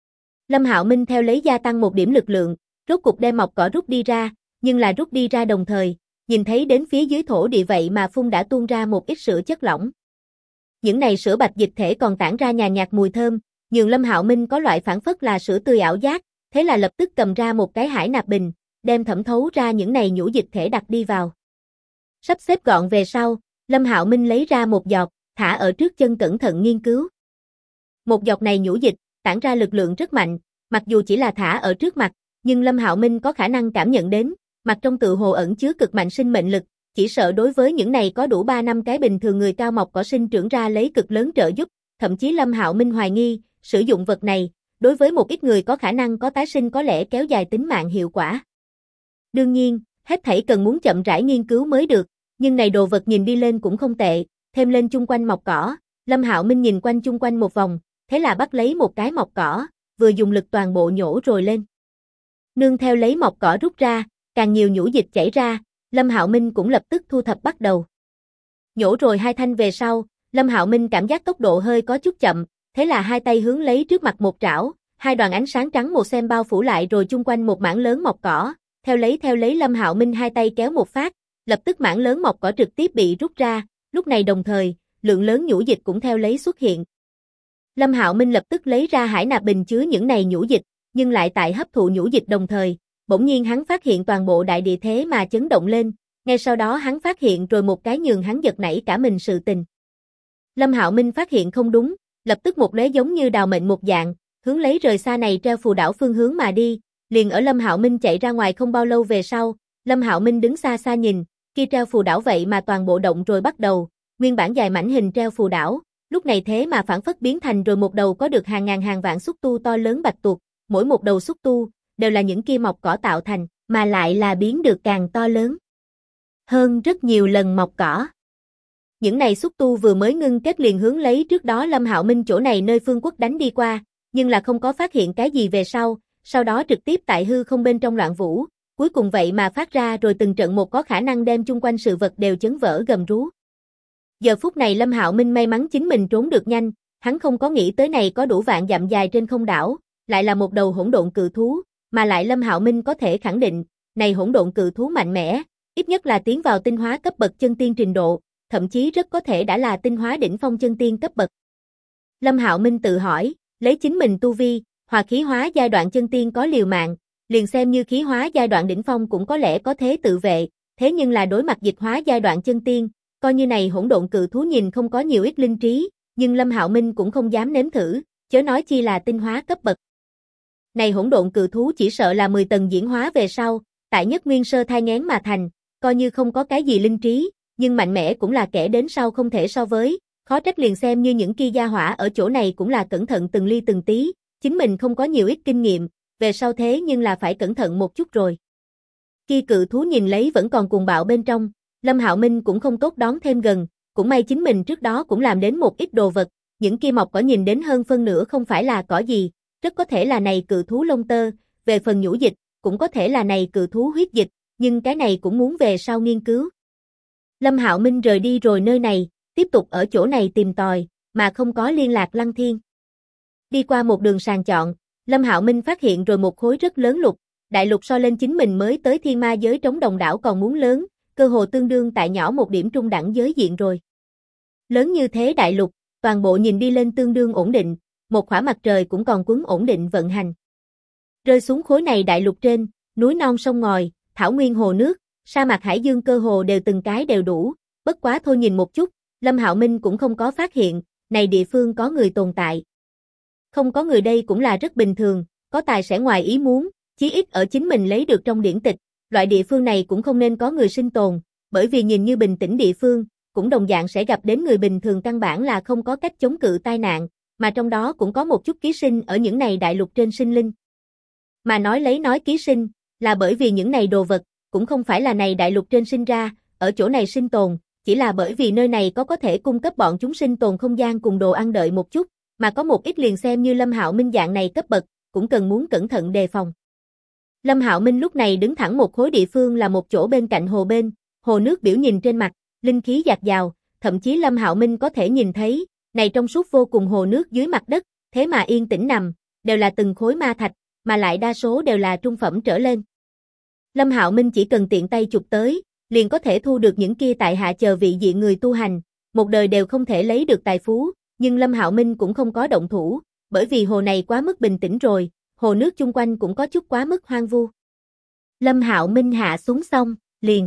Lâm Hạo Minh theo lấy gia tăng một điểm lực lượng, rốt cục đem mọc cỏ rút đi ra, nhưng là rút đi ra đồng thời, nhìn thấy đến phía dưới thổ địa vậy mà phun đã tuôn ra một ít sữa chất lỏng. Những này sữa bạch dịch thể còn tản ra nhàn nhạt mùi thơm, nhường Lâm Hạo Minh có loại phản phất là sữa tươi ảo giác, thế là lập tức cầm ra một cái hải nạp bình, đem thẩm thấu ra những này nhũ dịch thể đặt đi vào. Sắp xếp gọn về sau, Lâm Hạo Minh lấy ra một giọt, thả ở trước chân cẩn thận nghiên cứu. Một giọt này nhũ dịch, tản ra lực lượng rất mạnh, mặc dù chỉ là thả ở trước mặt, nhưng Lâm Hạo Minh có khả năng cảm nhận đến, mặt trong tự hồ ẩn chứa cực mạnh sinh mệnh lực, chỉ sợ đối với những này có đủ 3 năm cái bình thường người cao mọc cỏ sinh trưởng ra lấy cực lớn trợ giúp, thậm chí Lâm Hạo Minh hoài nghi, sử dụng vật này, đối với một ít người có khả năng có tái sinh có lẽ kéo dài tính mạng hiệu quả. Đương nhiên, hết thảy cần muốn chậm rãi nghiên cứu mới được, nhưng này đồ vật nhìn đi lên cũng không tệ, thêm lên chung quanh mọc cỏ, Lâm Hạo Minh nhìn quanh chung quanh một vòng, thế là bắt lấy một cái mọc cỏ, vừa dùng lực toàn bộ nhổ rồi lên. Nương theo lấy mọc cỏ rút ra, càng nhiều nhũ dịch chảy ra, Lâm Hạo Minh cũng lập tức thu thập bắt đầu. Nhổ rồi 2 thanh về sau, Lâm Hạo Minh cảm giác tốc độ hơi có chút chậm, thế là hai tay hướng lấy trước mặt một trảo, 2 đoàn ánh sáng trắng một xem bao phủ lại rồi chung quanh một mảng lớn mọc cỏ, theo lấy Lâm Hạo Minh hai tay kéo một phát, lập tức mảng lớn mọc cỏ trực tiếp bị rút ra, lúc này đồng thời, lượng lớn nhũ dịch cũng theo lấy xuất hiện. Lâm Hạo Minh lập tức lấy ra hải nạp bình chứa những này nhũ dịch, nhưng lại tại hấp thụ nhũ dịch đồng thời, bỗng nhiên hắn phát hiện toàn bộ đại địa thế mà chấn động lên, ngay sau đó hắn phát hiện rồi một cái nhường hắn giật nảy cả mình sự tình. Lâm Hạo Minh phát hiện không đúng, lập tức một lóe giống như đào mệnh một dạng, hướng lấy rời xa này treo phù đảo phương hướng mà đi, liền ở Lâm Hạo Minh chạy ra ngoài không bao lâu về sau, Lâm Hạo Minh đứng xa xa nhìn, kia treo phù đảo vậy mà toàn bộ động rồi bắt đầu, nguyên bản dài mảnh hình treo phù đảo, lúc này thế mà phản phất biến thành rồi một đầu có được hàng ngàn hàng vạn xúc tu to lớn bạch tuộc, mỗi một đầu xúc tu đều là những kia mọc cỏ tạo thành, mà lại là biến được càng to lớn hơn rất nhiều lần mọc cỏ. Những này xúc tu vừa mới ngưng kết liền hướng lấy trước đó Lâm Hạo Minh chỗ này nơi phương quốc đánh đi qua, nhưng là không có phát hiện cái gì về sau đó trực tiếp tại hư không bên trong loạn vũ, cuối cùng vậy mà phát ra rồi từng trận một có khả năng đem chung quanh sự vật đều chấn vỡ gầm rú. Giờ phút này Lâm Hạo Minh may mắn chính mình trốn được nhanh, hắn không có nghĩ tới này có đủ vạn dặm dài trên không đảo, lại là một đầu hỗn độn cự thú, mà lại Lâm Hạo Minh có thể khẳng định, này hỗn độn cự thú mạnh mẽ, ít nhất là tiến vào tinh hóa cấp bậc chân tiên trình độ, thậm chí rất có thể đã là tinh hóa đỉnh phong chân tiên cấp bậc. Lâm Hạo Minh tự hỏi, lấy chính mình tu vi, hòa khí hóa giai đoạn chân tiên có liều mạng, liền xem như khí hóa giai đoạn đỉnh phong cũng có lẽ có thế tự vệ, thế nhưng là đối mặt dịch hóa giai đoạn chân tiên, coi như này hỗn độn cự thú nhìn không có nhiều ít linh trí, nhưng Lâm Hạo Minh cũng không dám nếm thử, chớ nói chi là tinh hóa cấp bậc. Này hỗn độn cự thú chỉ sợ là 10 tầng diễn hóa về sau, tại nhất nguyên sơ thai nghén mà thành, coi như không có cái gì linh trí, nhưng mạnh mẽ cũng là kẻ đến sau không thể so với, khó trách liền xem như những kia gia hỏa ở chỗ này cũng là cẩn thận từng ly từng tí, chính mình không có nhiều ít kinh nghiệm, về sau thế nhưng là phải cẩn thận một chút rồi. Kia cự thú nhìn lấy vẫn còn cuồng bạo bên trong, Lâm Hạo Minh cũng không tốt đón thêm gần, cũng may chính mình trước đó cũng làm đến một ít đồ vật, những kia mọc cỏ nhìn đến hơn phân nửa không phải là cỏ gì, rất có thể là này cự thú lông tơ, về phần nhũ dịch, cũng có thể là này cự thú huyết dịch, nhưng cái này cũng muốn về sau nghiên cứu. Lâm Hạo Minh rời đi rồi nơi này, tiếp tục ở chỗ này tìm tòi, mà không có liên lạc Lăng Thiên. Đi qua một đường sàng chọn, Lâm Hạo Minh phát hiện rồi một khối rất lớn lục, đại lục so lên chính mình mới tới thiên ma giới trống đồng đảo còn muốn lớn, cơ hồ tương đương tại nhỏ một điểm trung đẳng giới diện rồi. Lớn như thế đại lục, toàn bộ nhìn đi lên tương đương ổn định, một khỏa mặt trời cũng còn quấn ổn định vận hành. Rơi xuống khối này đại lục trên, núi non sông ngòi, thảo nguyên hồ nước, sa mạc hải dương cơ hồ đều từng cái đều đủ, bất quá thôi nhìn một chút, Lâm Hạo Minh cũng không có phát hiện, này địa phương có người tồn tại. Không có người đây cũng là rất bình thường, có tài sẽ ngoài ý muốn, chí ít ở chính mình lấy được trong điển tịch, loại địa phương này cũng không nên có người sinh tồn, bởi vì nhìn như bình tĩnh địa phương, cũng đồng dạng sẽ gặp đến người bình thường căn bản là không có cách chống cự tai nạn, mà trong đó cũng có một chút ký sinh ở những này đại lục trên sinh linh. Mà nói ký sinh, là bởi vì những này đồ vật, cũng không phải là này đại lục trên sinh ra, ở chỗ này sinh tồn, chỉ là bởi vì nơi này có thể cung cấp bọn chúng sinh tồn không gian cùng đồ ăn đợi một chút, mà có một ít liền xem như Lâm Hạo Minh dạng này cấp bậc, cũng cần muốn cẩn thận đề phòng. Lâm Hạo Minh lúc này đứng thẳng một khối địa phương là một chỗ bên cạnh hồ bên, hồ nước biểu nhìn trên mặt, linh khí dạt dào, thậm chí Lâm Hạo Minh có thể nhìn thấy, này trong suốt vô cùng hồ nước dưới mặt đất, thế mà yên tĩnh nằm, đều là từng khối ma thạch, mà lại đa số đều là trung phẩm trở lên. Lâm Hạo Minh chỉ cần tiện tay chụp tới, liền có thể thu được những kia tại hạ chờ vị diện người tu hành, một đời đều không thể lấy được tài phú, nhưng Lâm Hạo Minh cũng không có động thủ, bởi vì hồ này quá mức bình tĩnh rồi, hồ nước chung quanh cũng có chút quá mức hoang vu. Lâm Hạo Minh hạ xuống xong, liền.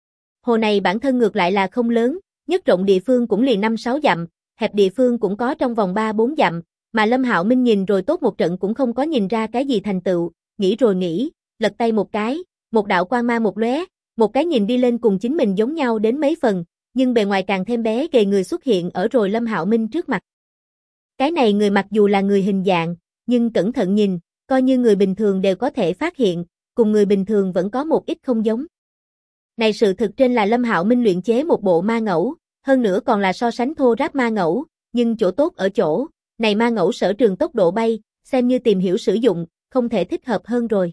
Hồ này bản thân ngược lại là không lớn, nhất rộng địa phương cũng liền 5-6 dặm, hẹp địa phương cũng có trong vòng 3-4 dặm, mà Lâm Hạo Minh nhìn rồi tốt một trận cũng không có nhìn ra cái gì thành tựu, nghĩ rồi nghĩ, lật tay một cái, một đạo quang mang một lóe, một cái nhìn đi lên cùng chính mình giống nhau đến mấy phần, nhưng bề ngoài càng thêm bé gầy người xuất hiện ở rồi Lâm Hạo Minh trước mặt. Cái này người mặc dù là người hình dạng, nhưng cẩn thận nhìn, coi như người bình thường đều có thể phát hiện, cùng người bình thường vẫn có một ít không giống. Này sự thực trên là Lâm Hạo Minh luyện chế một bộ ma ngẫu, hơn nữa còn là so sánh thô ráp ma ngẫu, nhưng chỗ tốt ở chỗ, này ma ngẫu sở trường tốc độ bay, xem như tìm hiểu sử dụng, không thể thích hợp hơn rồi.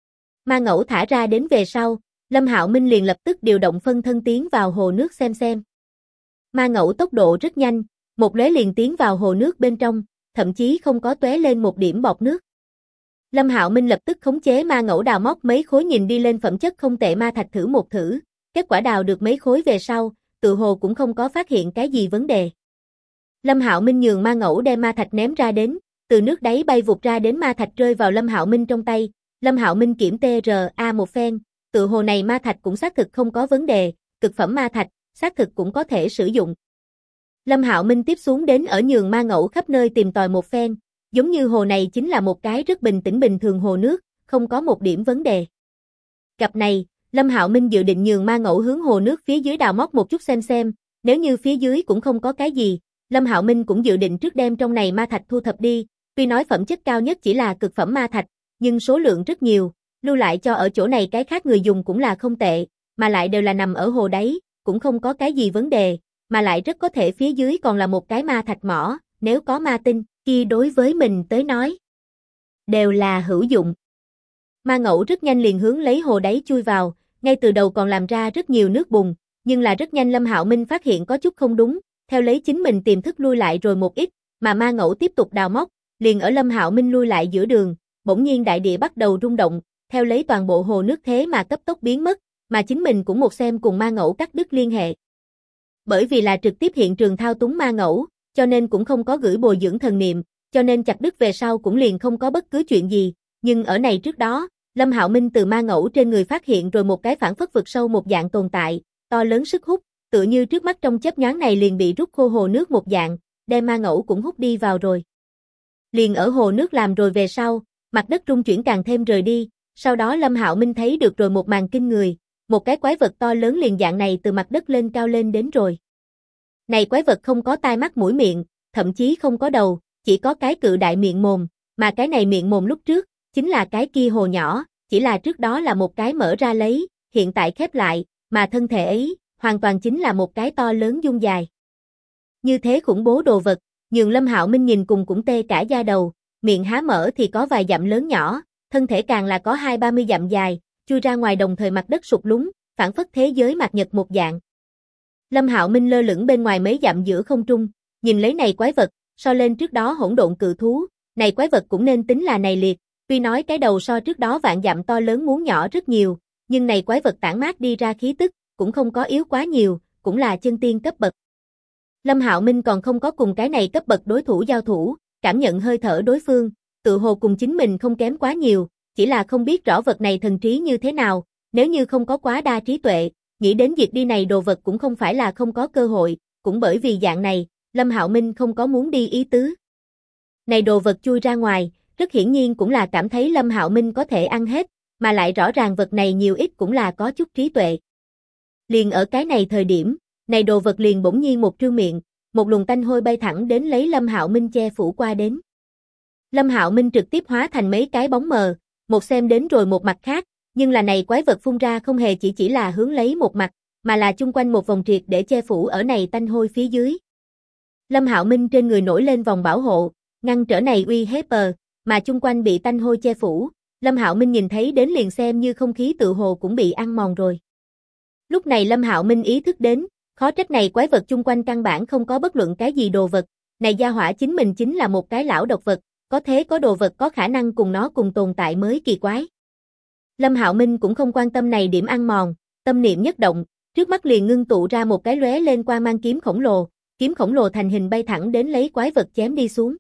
Ma ngẫu thả ra đến về sau, Lâm Hạo Minh liền lập tức điều động phân thân tiến vào hồ nước xem. Ma ngẫu tốc độ rất nhanh, một lóe liền tiến vào hồ nước bên trong, thậm chí không có tóe lên một điểm bọt nước. Lâm Hạo Minh lập tức khống chế ma ngẫu đào móc mấy khối nhìn đi lên phẩm chất không tệ ma thạch thử một thử, kết quả đào được mấy khối về sau, tự hồ cũng không có phát hiện cái gì vấn đề. Lâm Hạo Minh nhường ma ngẫu đem ma thạch ném ra đến, từ nước đáy bay vụt ra đến ma thạch rơi vào Lâm Hạo Minh trong tay, Lâm Hạo Minh kiểm TRA một phen, tự hồ này ma thạch cũng xác thực không có vấn đề, cực phẩm ma thạch, xác thực cũng có thể sử dụng. Lâm Hạo Minh tiếp xuống đến ở nhường ma ngẫu khắp nơi tìm tòi một phen, giống như hồ này chính là một cái rất bình tĩnh bình thường hồ nước, không có một điểm vấn đề. Cặp này, Lâm Hạo Minh dự định nhường ma ngẫu hướng hồ nước phía dưới đào móc một chút xem, nếu như phía dưới cũng không có cái gì, Lâm Hạo Minh cũng dự định trước đem trong này ma thạch thu thập đi, tuy nói phẩm chất cao nhất chỉ là cực phẩm ma thạch, nhưng số lượng rất nhiều, lưu lại cho ở chỗ này cái khác người dùng cũng là không tệ, mà lại đều là nằm ở hồ đáy, cũng không có cái gì vấn đề, mà lại rất có thể phía dưới còn là một cái ma thạch mỏ, nếu có ma tinh, kia đối với mình tới nói, đều là hữu dụng. Ma ngẫu rất nhanh liền hướng lấy hồ đáy chui vào, ngay từ đầu còn làm ra rất nhiều nước bùn, nhưng là rất nhanh Lâm Hạo Minh phát hiện có chút không đúng, theo lấy chính mình tiềm thức lui lại rồi một ít, mà ma ngẫu tiếp tục đào móc, liền ở Lâm Hạo Minh lui lại giữa đường, bỗng nhiên đại địa bắt đầu rung động, theo lấy toàn bộ hồ nước thế mà cấp tốc biến mất, mà chính mình cũng một xem cùng ma ngẫu cắt đứt liên hệ. Bởi vì là trực tiếp hiện trường thao túng ma ngẫu, cho nên cũng không có gửi bồi dưỡng thần niệm, cho nên chặt đứt về sau cũng liền không có bất cứ chuyện gì, nhưng ở này trước đó, Lâm Hạo Minh từ ma ngẫu trên người phát hiện rồi một cái phản phất vực sâu một dạng tồn tại, to lớn sức hút, tựa như trước mắt trong chớp nhoáng này liền bị rút khô hồ nước một dạng, đem ma ngẫu cũng hút đi vào rồi. Liền ở hồ nước làm rồi về sau, mặt đất rung chuyển càng thêm rời đi, sau đó Lâm Hạo Minh thấy được rồi một màn kinh người, một cái quái vật to lớn liền dạng này từ mặt đất lên cao lên đến rồi. Này quái vật không có tai mắt mũi miệng, thậm chí không có đầu, chỉ có cái cự đại miệng mồm, mà cái này miệng mồm lúc trước, chính là cái kia hồ nhỏ, chỉ là trước đó là một cái mở ra lấy, hiện tại khép lại, mà thân thể ấy, hoàn toàn chính là một cái to lớn dung dài. Như thế khủng bố đồ vật, nhường Lâm Hạo Minh nhìn cùng cũng tê cả da đầu, miệng há mở thì có vài dặm lớn nhỏ, thân thể càng là có 20-30 dặm dài, chui ra ngoài đồng thời mặt đất sụt lún, phản phất thế giới mạt nhật một dạng. Lâm Hạo Minh lơ lửng bên ngoài mấy dặm giữa không trung, nhìn lấy này quái vật, so lên trước đó hỗn độn cự thú, này quái vật cũng nên tính là này liệt, Tuy nói cái đầu so trước đó vạn dặm to lớn muốn nhỏ rất nhiều, nhưng này quái vật tản mát đi ra khí tức, cũng không có yếu quá nhiều, cũng là chân tiên cấp bậc. Lâm Hạo Minh còn không có cùng cái này cấp bậc đối thủ giao thủ, cảm nhận hơi thở đối phương, tự hồ cùng chính mình không kém quá nhiều, chỉ là không biết rõ vật này thần trí như thế nào, nếu như không có quá đa trí tuệ, nghĩ đến diệt đi này đồ vật cũng không phải là không có cơ hội, cũng bởi vì dạng này, Lâm Hạo Minh không có muốn đi ý tứ. Này đồ vật chui ra ngoài, rất hiển nhiên cũng là cảm thấy Lâm Hạo Minh có thể ăn hết, mà lại rõ ràng vật này nhiều ít cũng là có chút trí tuệ. Liền ở cái này thời điểm, này đồ vật liền bỗng nhiên một trương miệng, một luồng tanh hôi bay thẳng đến lấy Lâm Hạo Minh che phủ qua đến. Lâm Hạo Minh trực tiếp hóa thành mấy cái bóng mờ, một xem đến rồi một mặt khác, nhưng là này quái vật phun ra không hề chỉ là hướng lấy một mặt, mà là chung quanh một vòng triệt để che phủ ở này tanh hôi phía dưới. Lâm Hạo Minh trên người nổi lên vòng bảo hộ, ngăn trở này uy hiếp mà chung quanh bị tanh hôi che phủ, Lâm Hạo Minh nhìn thấy đến liền xem như không khí tự hồ cũng bị ăn mòn rồi. Lúc này Lâm Hạo Minh ý thức đến, khó trách này quái vật chung quanh căn bản không có bất luận cái gì đồ vật, này gia hỏa chính mình chính là một cái lão độc vật, có thế có đồ vật có khả năng cùng nó cùng tồn tại mới kỳ quái. Lâm Hạo Minh cũng không quan tâm này điểm ăn mòn, tâm niệm nhất động, trước mắt liền ngưng tụ ra một cái lóe lên qua mang kiếm khổng lồ thành hình bay thẳng đến lấy quái vật chém đi xuống.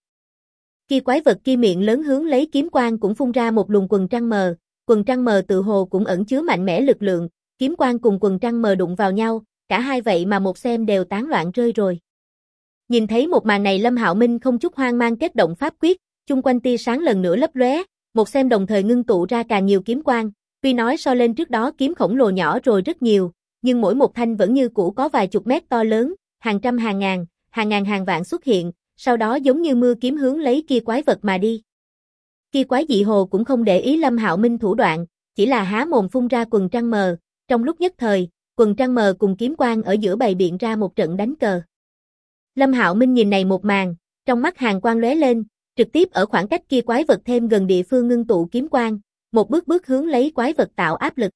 Khi quái vật kia miệng lớn hướng lấy kiếm quang cũng phun ra một luồng quần trăng mờ tự hồ cũng ẩn chứa mạnh mẽ lực lượng, kiếm quang cùng quần trăng mờ đụng vào nhau, cả hai vậy mà một xem đều tán loạn rơi rồi. Nhìn thấy một màn này Lâm Hạo Minh không chút hoang mang kết động pháp quyết, chung quanh tia sáng lần nữa lấp lóe, một xem đồng thời ngưng tụ ra càng nhiều kiếm quang, tuy nói so lên trước đó kiếm khổng lồ nhỏ rồi rất nhiều, nhưng mỗi một thanh vẫn như cũ có vài chục mét to lớn, hàng trăm hàng ngàn hàng vạn xuất hiện, sau đó giống như mưa kiếm hướng lấy kia quái vật mà đi. Kia quái dị hồ cũng không để ý Lâm Hạo Minh thủ đoạn, chỉ là há mồm phun ra quần trăng mờ, trong lúc nhất thời, quần trăng mờ cùng kiếm quang ở giữa bày biện ra một trận đánh cờ. Lâm Hạo Minh nhìn này một màn, trong mắt hàn quang lóe lên, trực tiếp ở khoảng cách kia quái vật thêm gần địa phương ngưng tụ kiếm quang, một bước hướng lấy quái vật tạo áp lực.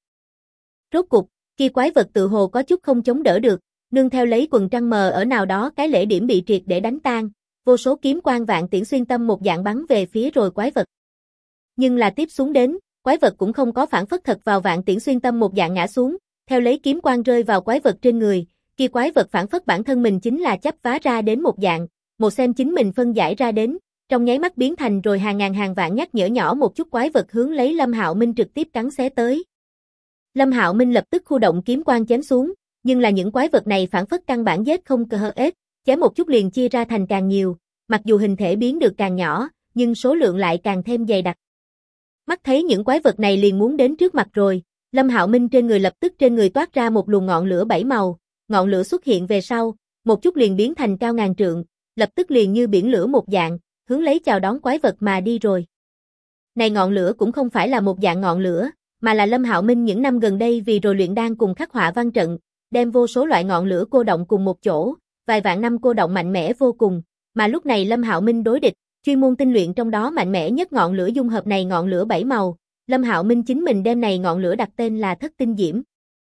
Rốt cục, kia quái vật tự hồ có chút không chống đỡ được, nương theo lấy quần trăng mờ ở nào đó cái lễ điểm bị triệt để đánh tan, vô số kiếm quang vạn tiễn xuyên tâm một dạng bắn về phía rồi quái vật. Nhưng là tiếp xuống đến, quái vật cũng không có phản phất thật vào vạn tiễn xuyên tâm một dạng ngã xuống, theo lấy kiếm quang rơi vào quái vật trên người, kia quái vật phản phất bản thân mình chính là chấp vá ra đến một dạng, một xem chính mình phân giải ra đến, trong nháy mắt biến thành rồi hàng ngàn hàng vạn nhắc nhở nhỏ một chút quái vật hướng lấy Lâm Hạo Minh trực tiếp cắn xé tới. Lâm Hạo Minh lập tức khu động kiếm quang chém xuống, nhưng là những quái vật này phản phất căn bản giết không cơ ếch, chém một chút liền chia ra thành càng nhiều, mặc dù hình thể biến được càng nhỏ, nhưng số lượng lại càng thêm dày đặc. Mắt thấy những quái vật này liền muốn đến trước mặt rồi, Lâm Hạo Minh trên người lập tức trên người toát ra một luồng ngọn lửa bảy màu, ngọn lửa xuất hiện về sau, một chút liền biến thành cao ngàn trượng, lập tức liền như biển lửa một dạng, hướng lấy chào đón quái vật mà đi rồi. Này ngọn lửa cũng không phải là một dạng ngọn lửa, mà là Lâm Hạo Minh những năm gần đây vì rồi luyện đan cùng khắc họa văn trận, đem vô số loại ngọn lửa cô động cùng một chỗ, vài vạn năm cô động mạnh mẽ vô cùng, mà lúc này Lâm Hạo Minh đối địch, chuyên môn tinh luyện trong đó mạnh mẽ nhất ngọn lửa dung hợp này ngọn lửa bảy màu, Lâm Hạo Minh chính mình đem này ngọn lửa đặt tên là Thất Tinh Diễm.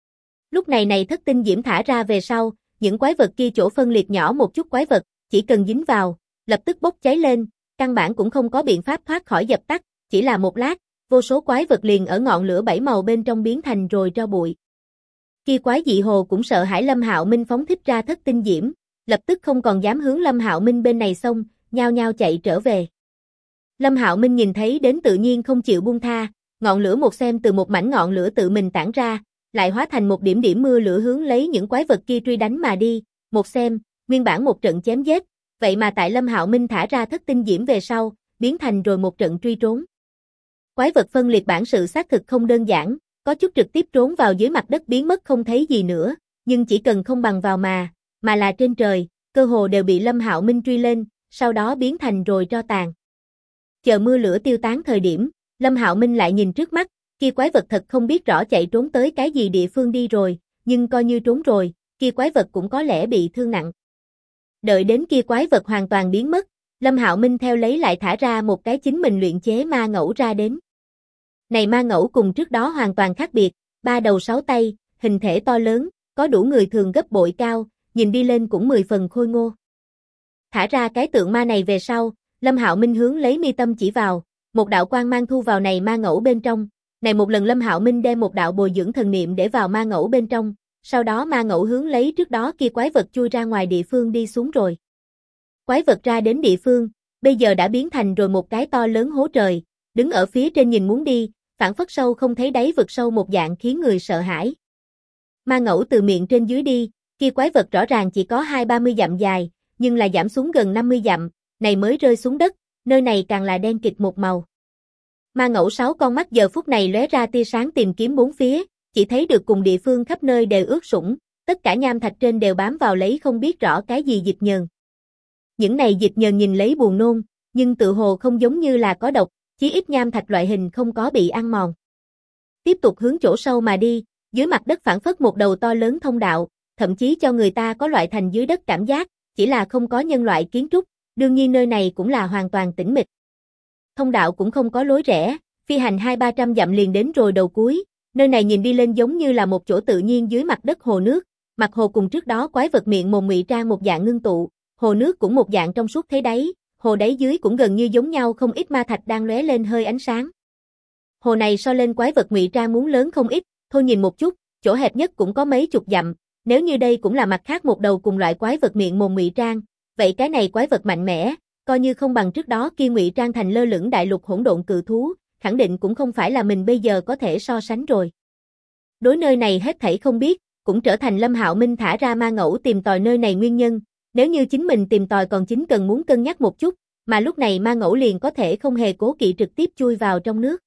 Lúc này Thất Tinh Diễm thả ra về sau, những quái vật kia chỗ phân liệt nhỏ một chút quái vật, chỉ cần dính vào, lập tức bốc cháy lên, căn bản cũng không có biện pháp thoát khỏi dập tắt, chỉ là một lát, vô số quái vật liền ở ngọn lửa bảy màu bên trong biến thành rồi tro bụi. Kia quái dị hồ cũng sợ hãi Lâm Hạo Minh phóng thích ra Thất Tinh Diễm, lập tức không còn dám hướng Lâm Hạo Minh bên này xông, nhao nhao chạy trở về. Lâm Hạo Minh nhìn thấy đến tự nhiên không chịu buông tha, ngọn lửa một xem từ một mảnh ngọn lửa tự mình tản ra, lại hóa thành một điểm điểm mưa lửa hướng lấy những quái vật kia truy đánh mà đi, một xem, nguyên bản một trận chém giết, vậy mà tại Lâm Hạo Minh thả ra Thất Tinh Diễm về sau, biến thành rồi một trận truy trốn. Quái vật phân liệt bản sự xác thực không đơn giản, có chút trực tiếp trốn vào dưới mặt đất biến mất không thấy gì nữa, nhưng chỉ cần không bằng vào mà là trên trời, cơ hồ đều bị Lâm Hạo Minh truy lên, sau đó biến thành rồi tro tàn. Chờ mưa lửa tiêu tán thời điểm, Lâm Hạo Minh lại nhìn trước mắt, kia quái vật thật không biết rõ chạy trốn tới cái gì địa phương đi rồi, nhưng coi như trốn rồi, kia quái vật cũng có lẽ bị thương nặng. Đợi đến kia quái vật hoàn toàn biến mất, Lâm Hạo Minh theo lấy lại thả ra một cái chính mình luyện chế ma ngẫu ra đến. Này ma ngẫu cùng trước đó hoàn toàn khác biệt, 3 đầu 6 tay, hình thể to lớn, có đủ người thường gấp bội cao, nhìn đi lên cũng 10 phần khôi ngô. Thả ra cái tượng ma này về sau, Lâm Hạo Minh hướng lấy mi tâm chỉ vào, Một đạo quang mang thu vào này ma ngẫu bên trong, này một lần Lâm Hạo Minh đem một đạo bồi dưỡng thần niệm để vào ma ngẫu bên trong, sau đó ma ngẫu hướng lấy trước đó kia quái vật chui ra ngoài địa phương đi xuống rồi. Quái vật ra đến địa phương, bây giờ đã biến thành rồi một cái to lớn hố trời, đứng ở phía trên nhìn muốn đi, phảng phất sâu không thấy đáy vực sâu một dạng khiến người sợ hãi. Ma ngẫu từ miệng trên dưới đi, kia quái vật rõ ràng chỉ có 20-30 dặm dài, nhưng là giảm xuống gần 50 dặm, này mới rơi xuống đất, nơi này càng là đen kịt một màu. Ma ngẫu 6 con mắt giờ phút này lóe ra tia sáng tìm kiếm bốn phía, chỉ thấy được cùng địa phương khắp nơi đều ướt sũng, tất cả nham thạch trên đều bám vào lấy không biết rõ cái gì dịch nhờn. Những này dịch nhờn nhìn lấy buồn nôn, nhưng tự hồ không giống như là có độc, chí ít nham thạch loại hình không có bị ăn mòn. Tiếp tục hướng chỗ sâu mà đi, dưới mặt đất phảng phất một đầu to lớn thông đạo, thậm chí cho người ta có loại thành dưới đất cảm giác, chỉ là không có nhân loại kiến trúc, đương nhiên nơi này cũng là hoàn toàn tĩnh mịch. Thông đạo cũng không có lối rẽ, phi hành 200-300 dặm liền đến rồi đầu cuối, nơi này nhìn đi lên giống như là một chỗ tự nhiên dưới mặt đất hồ nước, mặt hồ cùng trước đó quái vật miệng mồm ngụy trang một dạng ngưng tụ, hồ nước cũng một dạng trong suốt thấy đáy, hồ đáy dưới cũng gần như giống nhau không ít ma thạch đang lóe lên hơi ánh sáng. Hồ này so lên quái vật ngụy trang muốn lớn không ít, thôi nhìn một chút, chỗ hẹp nhất cũng có mấy chục dặm, nếu như đây cũng là mặt khác một đầu cùng loại quái vật miệng mồm ngụy trang, vậy cái này quái vật mạnh mẽ, coi như không bằng trước đó kia ngụy trang thành lơ lửng đại lục hỗn độn cự thú, khẳng định cũng không phải là mình bây giờ có thể so sánh rồi. Đối nơi này hết thảy không biết, cũng trở thành Lâm Hạo Minh thả ra ma ngẫu tìm tòi nơi này nguyên nhân, nếu như chính mình tìm tòi còn chính cần muốn cân nhắc một chút, mà lúc này ma ngẫu liền có thể không hề cố kỵ trực tiếp chui vào trong nước.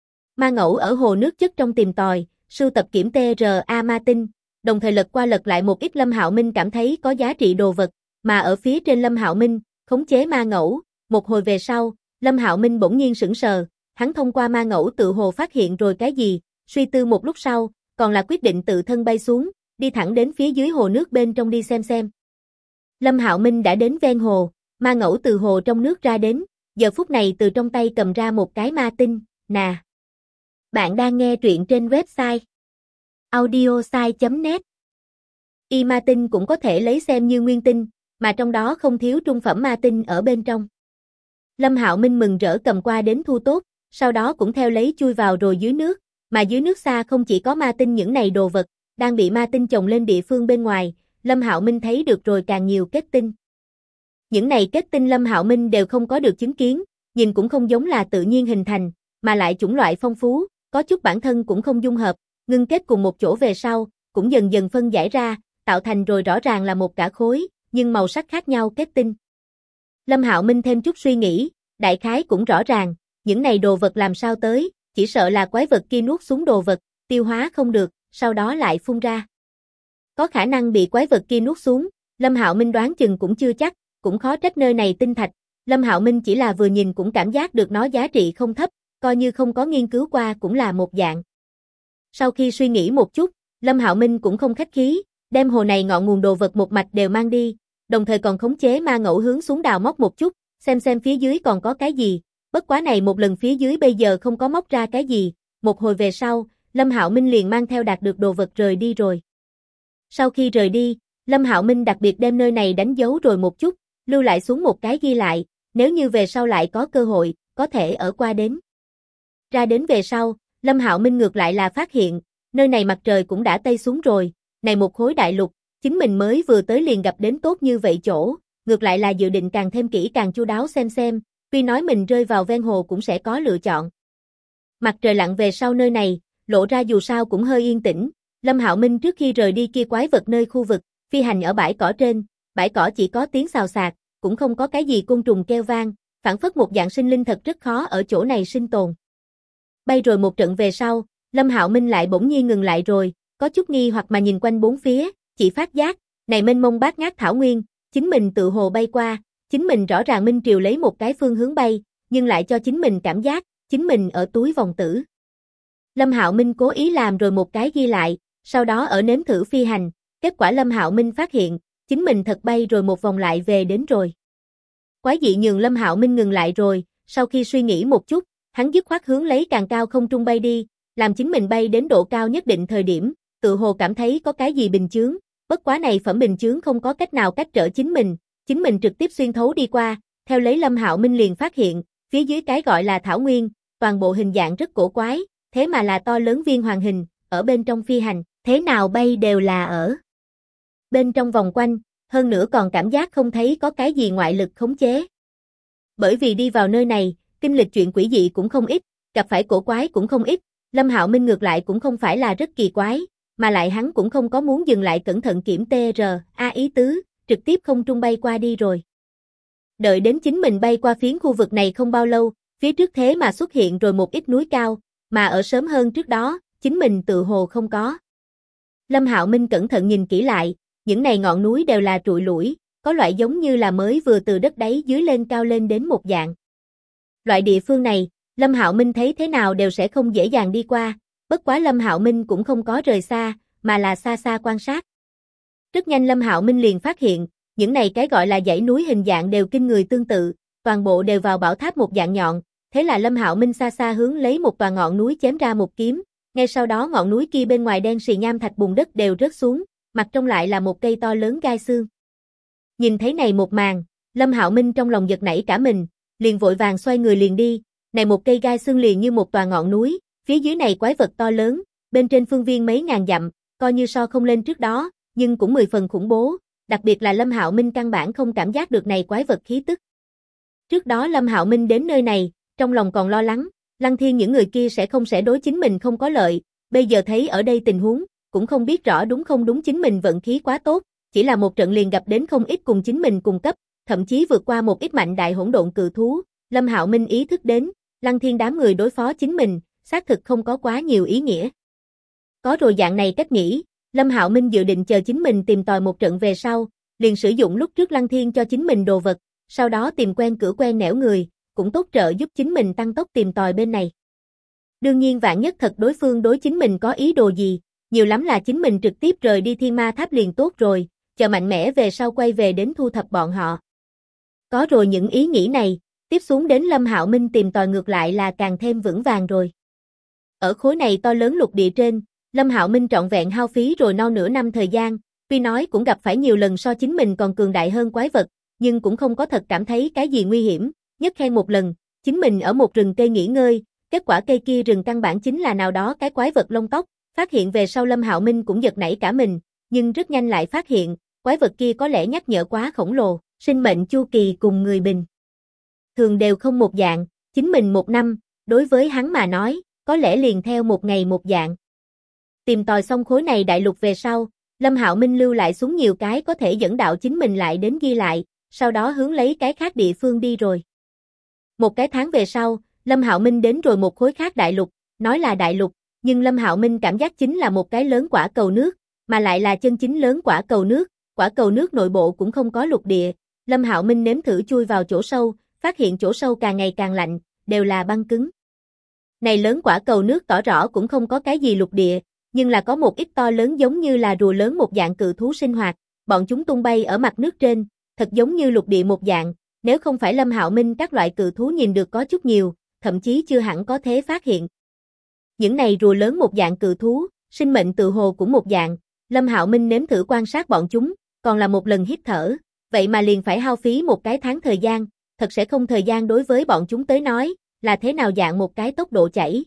Ma ngẫu ở hồ nước chất trong tìm tòi, sưu tập kiểm TRA ma tinh, đồng thời lật qua lật lại một ít Lâm Hạo Minh cảm thấy có giá trị đồ vật, mà ở phía trên Lâm Hạo Minh, khống chế ma ngẫu, một hồi về sau, Lâm Hạo Minh bỗng nhiên sững sờ, hắn thông qua ma ngẫu tự hồ phát hiện rồi cái gì, suy tư một lúc sau, còn là quyết định tự thân bay xuống, đi thẳng đến phía dưới hồ nước bên trong đi xem. Lâm Hạo Minh đã đến ven hồ, ma ngẫu từ hồ trong nước ra đến, giờ phút này từ trong tay cầm ra một cái ma tinh, nà. Bạn đang nghe truyện trên website audiosai.net. Y ma tinh cũng có thể lấy xem như nguyên tinh, mà trong đó không thiếu trung phẩm ma tinh ở bên trong. Lâm Hạo Minh mừng rỡ cầm qua đến thu tốt, sau đó cũng theo lấy chui vào rồi dưới nước, mà dưới nước xa không chỉ có ma tinh những này đồ vật, đang bị ma tinh chồng lên địa phương bên ngoài, Lâm Hạo Minh thấy được rồi càng nhiều kết tinh. Những này kết tinh Lâm Hạo Minh đều không có được chứng kiến, nhìn cũng không giống là tự nhiên hình thành, mà lại chủng loại phong phú, có chút bản thân cũng không dung hợp, ngưng kết cùng một chỗ về sau, cũng dần dần phân giải ra, tạo thành rồi rõ ràng là một cả khối, nhưng màu sắc khác nhau kết tinh. Lâm Hạo Minh thêm chút suy nghĩ, đại khái cũng rõ ràng, những này đồ vật làm sao tới, chỉ sợ là quái vật kia nuốt xuống đồ vật, tiêu hóa không được, sau đó lại phun ra. Có khả năng bị quái vật kia nuốt xuống, Lâm Hạo Minh đoán chừng cũng chưa chắc, cũng khó trách nơi này tinh thạch, Lâm Hạo Minh chỉ là vừa nhìn cũng cảm giác được nó giá trị không thấp, coi như không có nghiên cứu qua cũng là một dạng. Sau khi suy nghĩ một chút, Lâm Hạo Minh cũng không khách khí, đem hồ này ngọn nguồn đồ vật một mạch đều mang đi, đồng thời còn khống chế ma ngẫu hướng xuống đào móc một chút, xem phía dưới còn có cái gì, bất quá này một lần phía dưới bây giờ không có móc ra cái gì, một hồi về sau, Lâm Hạo Minh liền mang theo đạt được đồ vật rời đi rồi. Sau khi rời đi, Lâm Hạo Minh đặc biệt đem nơi này đánh dấu rồi một chút, lưu lại xuống một cái ghi lại, nếu như về sau lại có cơ hội, có thể ở qua đến. Ra đến về sau, Lâm Hạo Minh ngược lại là phát hiện, nơi này mặt trời cũng đã tây xuống rồi, này một khối đại lục, chính mình mới vừa tới liền gặp đến tốt như vậy chỗ, ngược lại là dự định càng thêm kỹ càng chu đáo xem, tuy nói mình rơi vào ven hồ cũng sẽ có lựa chọn. Mặt trời lặn về sau nơi này, lộ ra dù sao cũng hơi yên tĩnh, Lâm Hạo Minh trước khi rời đi kia quái vật nơi khu vực, phi hành ở bãi cỏ trên, bãi cỏ chỉ có tiếng xào xạc, cũng không có cái gì côn trùng kêu vang, phảng phất một dạng sinh linh thật rất khó ở chỗ này sinh tồn. Bay rồi một trận về sau, Lâm Hạo Minh lại bỗng nhiên ngừng lại rồi, có chút nghi hoặc mà nhìn quanh bốn phía, chỉ phát giác, này mênh mông bát ngát thảo nguyên, chính mình tự hồ bay qua, chính mình rõ ràng minh triều lấy một cái phương hướng bay, nhưng lại cho chính mình cảm giác, chính mình ở túi vòng tử. Lâm Hạo Minh cố ý làm rồi một cái ghi lại, sau đó ở nếm thử phi hành, kết quả Lâm Hạo Minh phát hiện, chính mình thật bay rồi một vòng lại về đến rồi. Quái dị nhường Lâm Hạo Minh ngừng lại rồi, sau khi suy nghĩ một chút, hắn dứt khoát hướng lấy càng cao không trung bay đi, làm chính mình bay đến độ cao nhất định thời điểm, tự hồ cảm thấy có cái gì bình chướng, bất quá này phẩm bình chướng không có cách nào cách trở chính mình trực tiếp xuyên thấu đi qua, theo lấy Lâm Hạo Minh liền phát hiện, phía dưới cái gọi là thảo nguyên, toàn bộ hình dạng rất cổ quái, thế mà là to lớn viên hoàng hình, ở bên trong phi hành, thế nào bay đều là ở bên trong vòng quanh, hơn nữa còn cảm giác không thấy có cái gì ngoại lực khống chế. Bởi vì đi vào nơi này, kinh lịch chuyện quỷ dị cũng không ít, gặp phải cổ quái cũng không ít, Lâm Hạo Minh ngược lại cũng không phải là rất kỳ quái, mà lại hắn cũng không có muốn dừng lại cẩn thận kiểm TRA ý tứ, trực tiếp không trung bay qua đi rồi. Đợi đến chính mình bay qua phiến khu vực này không bao lâu, phía trước thế mà xuất hiện rồi một ít núi cao, mà ở sớm hơn trước đó, chính mình tự hồ không có. Lâm Hạo Minh cẩn thận nhìn kỹ lại, những này ngọn núi đều là trụi lủi, có loại giống như là mới vừa từ đất đáy dưới lên cao lên đến một dạng. Loại địa phương này, Lâm Hạo Minh thấy thế nào đều sẽ không dễ dàng đi qua, bất quá Lâm Hạo Minh cũng không có rời xa, mà là xa xa quan sát. Rất nhanh Lâm Hạo Minh liền phát hiện, những này cái gọi là dãy núi hình dạng đều kinh người tương tự, toàn bộ đều vào bảo tháp một dạng nhọn, thế là Lâm Hạo Minh xa xa hướng lấy một tòa ngọn núi chém ra một kiếm, ngay sau đó ngọn núi kia bên ngoài đen xì nham thạch bùn đất đều rớt xuống, mặt trong lại là một cây to lớn gai xương. Nhìn thấy này một màn, Lâm Hạo Minh trong lòng giật nảy cả mình, liền vội vàng xoay người liền đi, này một cây gai xương liền như một tòa ngọn núi, phía dưới này quái vật to lớn, bên trên phương viên mấy ngàn dặm, coi như so không lên trước đó, nhưng cũng 10 phần khủng bố, đặc biệt là Lâm Hạo Minh căn bản không cảm giác được này quái vật khí tức. Trước đó Lâm Hạo Minh đến nơi này, trong lòng còn lo lắng, Lăng Thiên những người kia sẽ đối chính mình không có lợi, bây giờ thấy ở đây tình huống, cũng không biết rõ đúng không đúng chính mình vận khí quá tốt, chỉ là một trận liền gặp đến không ít cùng chính mình cùng cấp, thậm chí vượt qua một ít mạnh đại hỗn độn cự thú, Lâm Hạo Minh ý thức đến, Lăng Thiên đám người đối phó chính mình, xác thực không có quá nhiều ý nghĩa. Có rồi dạng này cách nghĩ, Lâm Hạo Minh dự định chờ chính mình tìm tòi một trận về sau, liền sử dụng lúc trước Lăng Thiên cho chính mình đồ vật, sau đó tìm quen cửa quen nẻo người, cũng tốt trợ giúp chính mình tăng tốc tìm tòi bên này. Đương nhiên vạn nhất thật đối phương đối chính mình có ý đồ gì, nhiều lắm là chính mình trực tiếp rời đi Thiên Ma Tháp liền tốt rồi, chờ mạnh mẽ về sau quay về đến thu thập bọn họ. Có rồi những ý nghĩ này, tiếp xuống đến Lâm Hạo Minh tìm tòi ngược lại là càng thêm vững vàng rồi. Ở khối này to lớn lục địa trên, Lâm Hạo Minh trọn vẹn hao phí rồi non nửa năm thời gian, tuy nói cũng gặp phải nhiều lần so chính mình còn cường đại hơn quái vật, nhưng cũng không có thật cảm thấy cái gì nguy hiểm, nhất khen một lần, chính mình ở một rừng cây nghỉ ngơi, kết quả cây kia rừng căn bản chính là nào đó cái quái vật lông tóc, phát hiện về sau Lâm Hạo Minh cũng giật nảy cả mình, nhưng rất nhanh lại phát hiện, quái vật kia có lẽ nhắc nhở quá khổng lồ, sinh mệnh chu kỳ cùng người bình thường đều không một dạng, chính mình một năm, đối với hắn mà nói, có lẽ liền theo một ngày một dạng. Tìm tòi xong khối này đại lục về sau, Lâm Hạo Minh lưu lại xuống nhiều cái có thể dẫn đạo chính mình lại đến ghi lại, sau đó hướng lấy cái khác địa phương đi rồi. Một cái tháng về sau, Lâm Hạo Minh đến rồi một khối khác đại lục, nói là đại lục, nhưng Lâm Hạo Minh cảm giác chính là một cái lớn quả cầu nước, mà lại là chân chính lớn quả cầu nước nội bộ cũng không có lục địa. Lâm Hạo Minh nếm thử chui vào chỗ sâu, phát hiện chỗ sâu càng ngày càng lạnh, đều là băng cứng. Này lớn quả cầu nước tỏ rõ cũng không có cái gì lục địa, nhưng là có một ít to lớn giống như là rùa lớn một dạng cự thú sinh hoạt, bọn chúng tung bay ở mặt nước trên, thật giống như lục địa một dạng, nếu không phải Lâm Hạo Minh các loại cự thú nhìn được có chút nhiều, thậm chí chưa hẳn có thể phát hiện. Những này rùa lớn một dạng cự thú, sinh mệnh tự hồ cũng một dạng, Lâm Hạo Minh nếm thử quan sát bọn chúng, còn là một lần hít thở, vậy mà liền phải hao phí một cái tháng thời gian, thật sẽ không thời gian đối với bọn chúng tới nói, là thế nào dạng một cái tốc độ chảy.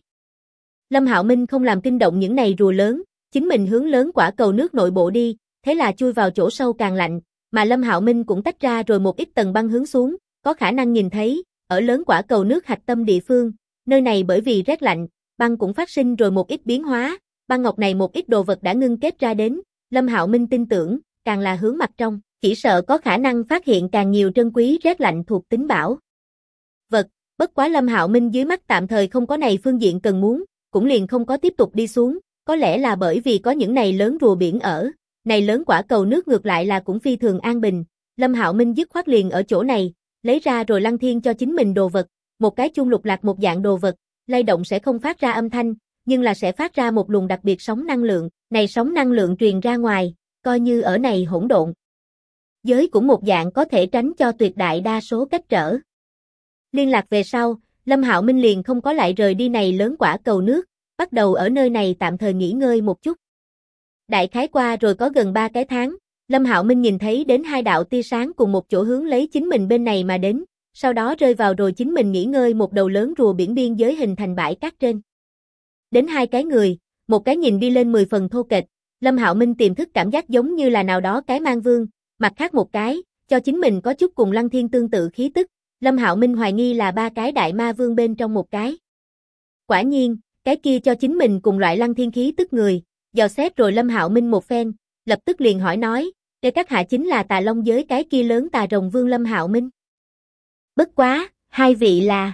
Lâm Hạo Minh không làm kinh động những này rùa lớn, chính mình hướng lớn quả cầu nước nội bộ đi, thế là chui vào chỗ sâu càng lạnh, mà Lâm Hạo Minh cũng tách ra rồi một ít tầng băng hướng xuống, có khả năng nhìn thấy, ở lớn quả cầu nước hạch tâm địa phương, nơi này bởi vì rét lạnh, băng cũng phát sinh rồi một ít biến hóa, băng ngọc này một ít đồ vật đã ngưng kết ra đến, Lâm Hạo Minh tin tưởng, càng là hướng mặt trong, chỉ sợ có khả năng phát hiện càng nhiều trân quý rét lạnh thuộc tính bảo vật, bất quá Lâm Hạo Minh dưới mắt tạm thời không có này phương diện cần muốn, cũng liền không có tiếp tục đi xuống, có lẽ là bởi vì có những này lớn rùa biển ở, này lớn quả cầu nước ngược lại là cũng phi thường an bình, Lâm Hạo Minh dứt khoát liền ở chỗ này, lấy ra rồi Lăng Thiên cho chính mình đồ vật, một cái chuông lục lạc một dạng đồ vật, lay động sẽ không phát ra âm thanh, nhưng là sẽ phát ra một luồng đặc biệt sóng năng lượng, này sóng năng lượng truyền ra ngoài, coi như ở này hỗn độn giới cũng một dạng có thể tránh cho tuyệt đại đa số cách trở. Liên lạc về sau, Lâm Hạo Minh liền không có lại rời đi này lớn quả cầu nước, bắt đầu ở nơi này tạm thời nghỉ ngơi một chút. Đại khái qua rồi có gần 3 cái tháng, Lâm Hạo Minh nhìn thấy đến hai đạo tia sáng cùng một chỗ hướng lấy chính mình bên này mà đến, sau đó rơi vào rồi chính mình nghỉ ngơi một đầu lớn rùa biển biên giới hình thành bãi cát trên. Đến hai cái người, một cái nhìn đi lên 10 phần thô kệch, Lâm Hạo Minh tiềm thức cảm giác giống như là nào đó cái mang vương, mặt khác một cái, cho chính mình có chút cùng Lăng Thiên tương tự khí tức, Lâm Hạo Minh hoài nghi là ba cái đại ma vương bên trong một cái. Quả nhiên, cái kia cho chính mình cùng loại Lăng Thiên khí tức người, dò xét rồi Lâm Hạo Minh một phen, lập tức liền hỏi nói, "Để các hạ chính là Tà Long giới cái kia lớn Tà Rồng Vương Lâm Hạo Minh?" "Bất quá, hai vị là?"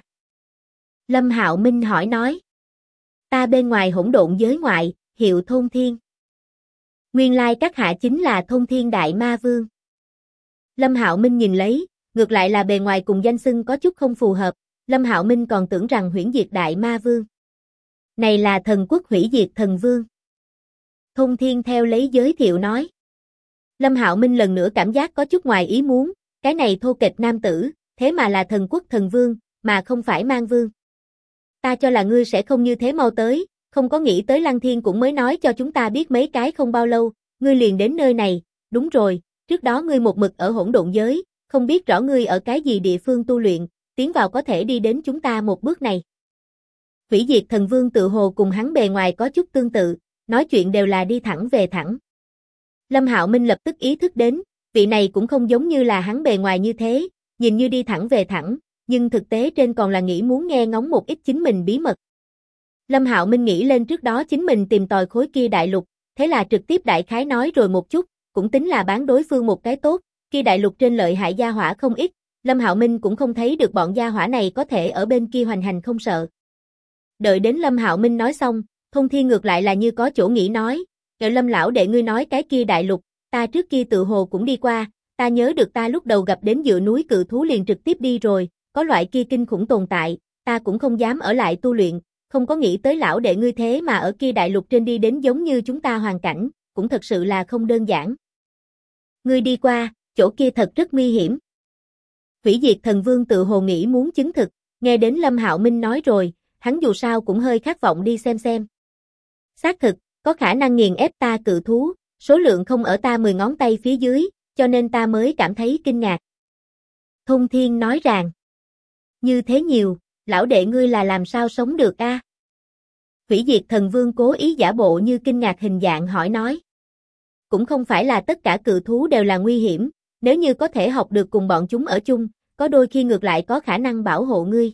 Lâm Hạo Minh hỏi nói. "Ta bên ngoài hỗn độn giới ngoại, hiệu Thôn Thiên." "Nguyên lai các hạ chính là Thôn Thiên Đại Ma Vương." Lâm Hạo Minh nhìn lấy, ngược lại là bề ngoài cùng danh xưng có chút không phù hợp, Lâm Hạo Minh còn tưởng rằng Huyễn Diệt Đại Ma Vương. "Này là Thần Quốc Hủy Diệt Thần Vương." Thôn Thiên theo lấy giới thiệu nói. Lâm Hạo Minh lần nữa cảm giác có chút ngoài ý muốn, cái này thô kệch nam tử, thế mà là Thần Quốc Thần Vương, mà không phải Mang Vương. "Ta cho là ngươi sẽ không như thế mau tới, không có nghĩ tới Lăng Thiên cũng mới nói cho chúng ta biết mấy cái không bao lâu, ngươi liền đến nơi này, đúng rồi, trước đó ngươi một mực ở hỗn độn giới, không biết rõ ngươi ở cái gì địa phương tu luyện, tiến vào có thể đi đến chúng ta một bước này." Hủy Diệt Thần Vương tự hồ cùng hắn bề ngoài có chút tương tự, nói chuyện đều là đi thẳng về thẳng. Lâm Hạo Minh lập tức ý thức đến, vị này cũng không giống như là hắn bề ngoài như thế, nhìn như đi thẳng về thẳng, nhưng thực tế trên còn là nghĩ muốn nghe ngóng một ít chính mình bí mật. Lâm Hạo Minh nghĩ lên trước đó chính mình tìm tòi khối kia đại lục, thế là trực tiếp đại khái nói rồi một chút, cũng tính là bán đối phương một cái tốt, kia đại lục trên lợi hại gia hỏa không ít, Lâm Hạo Minh cũng không thấy được bọn gia hỏa này có thể ở bên kia hoành hành không sợ. Đợi đến Lâm Hạo Minh nói xong, Thôn Thiên ngược lại là như có chỗ nghĩ nói, "Ngờ Lâm lão đệ ngươi nói cái kia đại lục, ta trước kia tự hồ cũng đi qua, ta nhớ được ta lúc đầu gặp đến dựa núi cự thú liền trực tiếp đi rồi, có loại kia kinh khủng tồn tại, ta cũng không dám ở lại tu luyện, không có nghĩ tới lão đệ ngươi thế mà ở kia đại lục trên đi đến giống như chúng ta hoàn cảnh, cũng thật sự là không đơn giản. Ngươi đi qua, chỗ kia thật rất nguy hiểm." Hủy Diệt Thần Vương tự hồ nghĩ muốn chứng thực, nghe đến Lâm Hạo Minh nói rồi, hắn dù sao cũng hơi khát vọng đi xem. "Xác thực, có khả năng nghiền ép ta cự thú, số lượng không ở ta 10 ngón tay phía dưới, cho nên ta mới cảm thấy kinh ngạc." Thôn Thiên nói rằng, "Như thế nhiều, lão đệ ngươi là làm sao sống được a?" Hủy Diệt Thần Vương cố ý giả bộ như kinh ngạc hình dạng hỏi nói. "Cũng không phải là tất cả cự thú đều là nguy hiểm, nếu như có thể học được cùng bọn chúng ở chung, có đôi khi ngược lại có khả năng bảo hộ ngươi."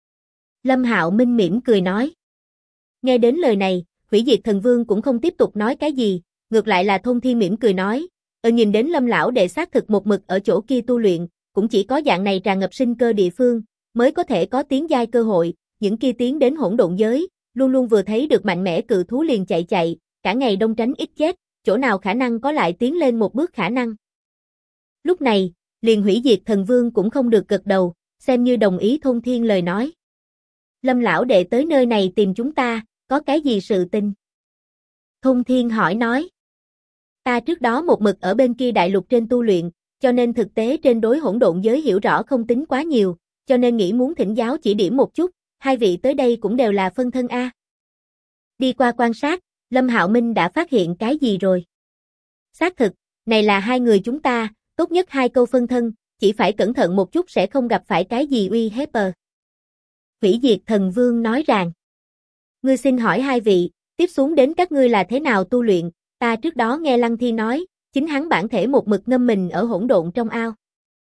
Lâm Hạo Minh mỉm cười nói. Nghe đến lời này, Hủy Diệt Thần Vương cũng không tiếp tục nói cái gì, ngược lại là Thôn Thiên mỉm cười nói, nhìn đến Lâm lão đệ xác thực một mực ở chỗ kia tu luyện, cũng chỉ có dạng này tràn ngập sinh cơ địa phương, mới có thể có tiến giai cơ hội, những kia tiến đến hỗn độn giới, luôn luôn vừa thấy được mạnh mẽ cự thú liền chạy, cả ngày đông tránh ít chết, chỗ nào khả năng có lại tiến lên một bước khả năng. Lúc này, liền Hủy Diệt Thần Vương cũng không được gật đầu, xem như đồng ý Thôn Thiên lời nói. "Lâm lão đệ tới nơi này tìm chúng ta, có cái gì sự tình?" Thôn Thiên hỏi nói. "Ta trước đó một mực ở bên kia đại lục trên tu luyện, cho nên thực tế trên đối hỗn độn giới hiểu rõ không tính quá nhiều, cho nên nghĩ muốn thỉnh giáo chỉ điểm một chút, hai vị tới đây cũng đều là phân thân a." Đi qua quan sát, Lâm Hạo Minh đã phát hiện cái gì rồi? Xác thực, này là hai người chúng ta, tốt nhất hai câu phân thân, chỉ phải cẩn thận một chút sẽ không gặp phải cái gì uy hiếp. Hủy Diệt Thần Vương nói rằng, "Ngươi xin hỏi hai vị, tiếp xuống đến các ngươi là thế nào tu luyện, ta trước đó nghe Lăng Thiên nói, chính hắn bản thể một mực ngâm mình ở hỗn độn trong ao."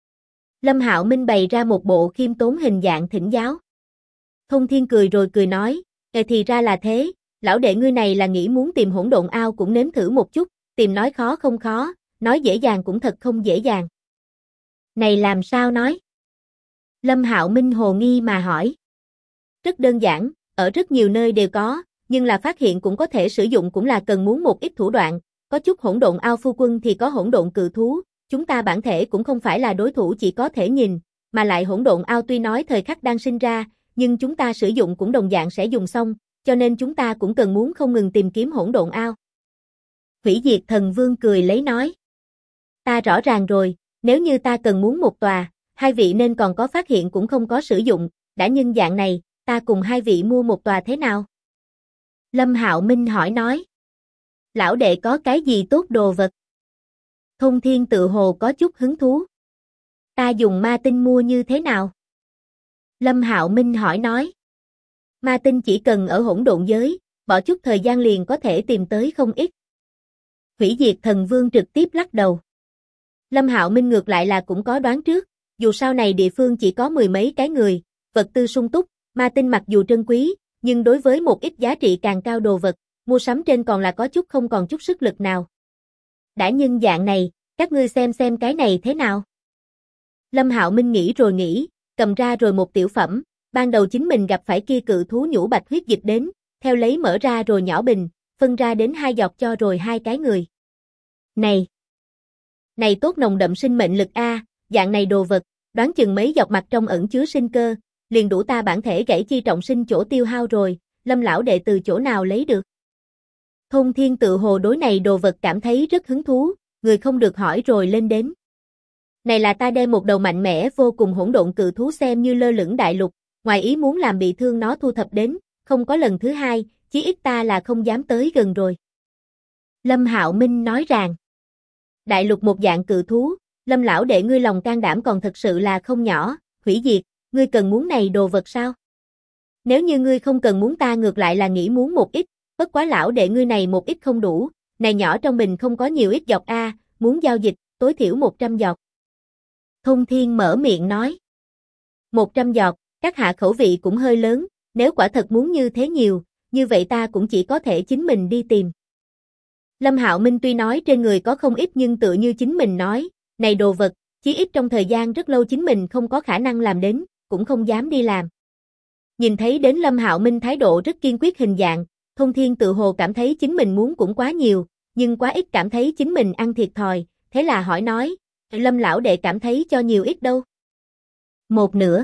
Lâm Hạo Minh bày ra một bộ khiêm tốn hình dạng thỉnh giáo. Thôn Thiên cười rồi cười nói, thì ra là thế, lão đệ ngươi này là nghĩ muốn tìm hỗn độn ao cũng nếm thử một chút, tìm nói khó không khó, nói dễ dàng cũng thật không dễ dàng." "Này làm sao nói?" Lâm Hạo Minh hồ nghi mà hỏi. "Rất đơn giản, ở rất nhiều nơi đều có, nhưng là phát hiện cũng có thể sử dụng cũng là cần muốn một ít thủ đoạn, có chút hỗn độn ao phu quân thì có hỗn độn cự thú, chúng ta bản thể cũng không phải là đối thủ chỉ có thể nhìn, mà lại hỗn độn ao tuy nói thời khắc đang sinh ra, nhưng chúng ta sử dụng cũng đồng dạng sẽ dùng xong, cho nên chúng ta cũng cần muốn không ngừng tìm kiếm hỗn độn ao." Hủy Diệt Thần Vương cười lấy nói. "Ta rõ ràng rồi, nếu như ta cần muốn một tòa, hai vị nên còn có phát hiện cũng không có sử dụng, đã nhưng dạng này, ta cùng hai vị mua một tòa thế nào?" Lâm Hạo Minh hỏi nói. "Lão đệ có cái gì tốt đồ vật?" Thôn Thiên tự hồ có chút hứng thú. "Ta dùng ma tinh mua như thế nào?" Lâm Hạo Minh hỏi nói. Ma tinh chỉ cần ở hỗn độn giới, bỏ chút thời gian liền có thể tìm tới không ít. Hủy diệt thần vương trực tiếp lắc đầu. Lâm Hạo Minh ngược lại là cũng có đoán trước, dù sau này địa phương chỉ có mười mấy cái người, vật tư sung túc, ma tinh mặc dù trân quý, nhưng đối với một ít giá trị càng cao đồ vật, mua sắm trên còn là có chút không còn chút sức lực nào. Đã nhưng dạng này, các ngươi xem cái này thế nào? Lâm Hạo Minh nghĩ rồi nghĩ, cầm ra rồi một tiểu phẩm, ban đầu chính mình gặp phải kia cự thú nhũ bạch huyết dịch đến, theo lấy mở ra rồi nhỏ bình, phân ra đến 2 giọt cho rồi 2 cái người. Này tốt nồng đậm sinh mệnh lực a, dạng này đồ vật, đoán chừng mấy giọt mặt trong ẩn chứa sinh cơ, liền đủ ta bản thể gãy chi trọng sinh chỗ tiêu hao rồi, Lâm lão đệ từ chỗ nào lấy được? Thôn Thiên tự hồ đối này đồ vật cảm thấy rất hứng thú, người không được hỏi rồi lên đến. Này là ta đem một đầu mạnh mẽ vô cùng hỗn độn cự thú xem như lơ lửng đại lục, ngoài ý muốn làm bị thương nó thu thập đến, không có lần thứ hai, chí ít ta là không dám tới gần rồi. Lâm Hạo Minh nói rằng, đại lục một dạng cự thú, Lâm lão đệ ngươi lòng can đảm còn thật sự là không nhỏ, hủy diệt, ngươi cần muốn này đồ vật sao? Nếu như ngươi không cần muốn ta ngược lại là nghĩ muốn một ít, bất quá lão đệ ngươi này một ít không đủ, này nhỏ trong bình không có nhiều ít giọt a, muốn giao dịch, tối thiểu 100 giọt. Thôn Thiên mở miệng nói. 100 giọt, các hạ khẩu vị cũng hơi lớn, nếu quả thật muốn như thế nhiều, như vậy ta cũng chỉ có thể chính mình đi tìm. Lâm Hạo Minh tuy nói trên người có không ít nhưng tựa như chính mình nói, này đồ vật, chí ít trong thời gian rất lâu chính mình không có khả năng làm đến, cũng không dám đi làm. Nhìn thấy đến Lâm Hạo Minh thái độ rất kiên quyết hình dạng, Thôn Thiên tự hồ cảm thấy chính mình muốn cũng quá nhiều, nhưng quá ít cảm thấy chính mình ăn thiệt thòi, thế là hỏi nói, Lâm lão đệ cảm thấy cho nhiều ít đâu? 1/2.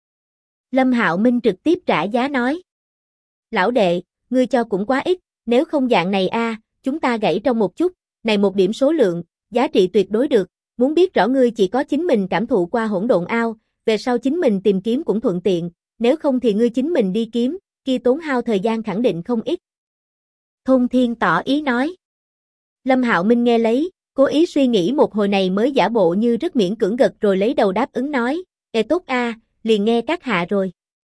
Lâm Hạo Minh trực tiếp trả giá nói. Lão đệ, ngươi cho cũng quá ít, nếu không dạng này a, chúng ta gãy trong một chút, này một điểm số lượng, giá trị tuyệt đối được, muốn biết rõ ngươi chỉ có chính mình cảm thụ qua hỗn độn ao, về sau chính mình tìm kiếm cũng thuận tiện, nếu không thì ngươi chính mình đi kiếm, kia tốn hao thời gian khẳng định không ít. Thôn Thiên tỏ ý nói. Lâm Hạo Minh nghe lấy, cố ý suy nghĩ một hồi này mới giả bộ như rất miễn cưỡng gật rồi lấy đầu đáp ứng nói, tốt a, liền nghe các hạ rồi.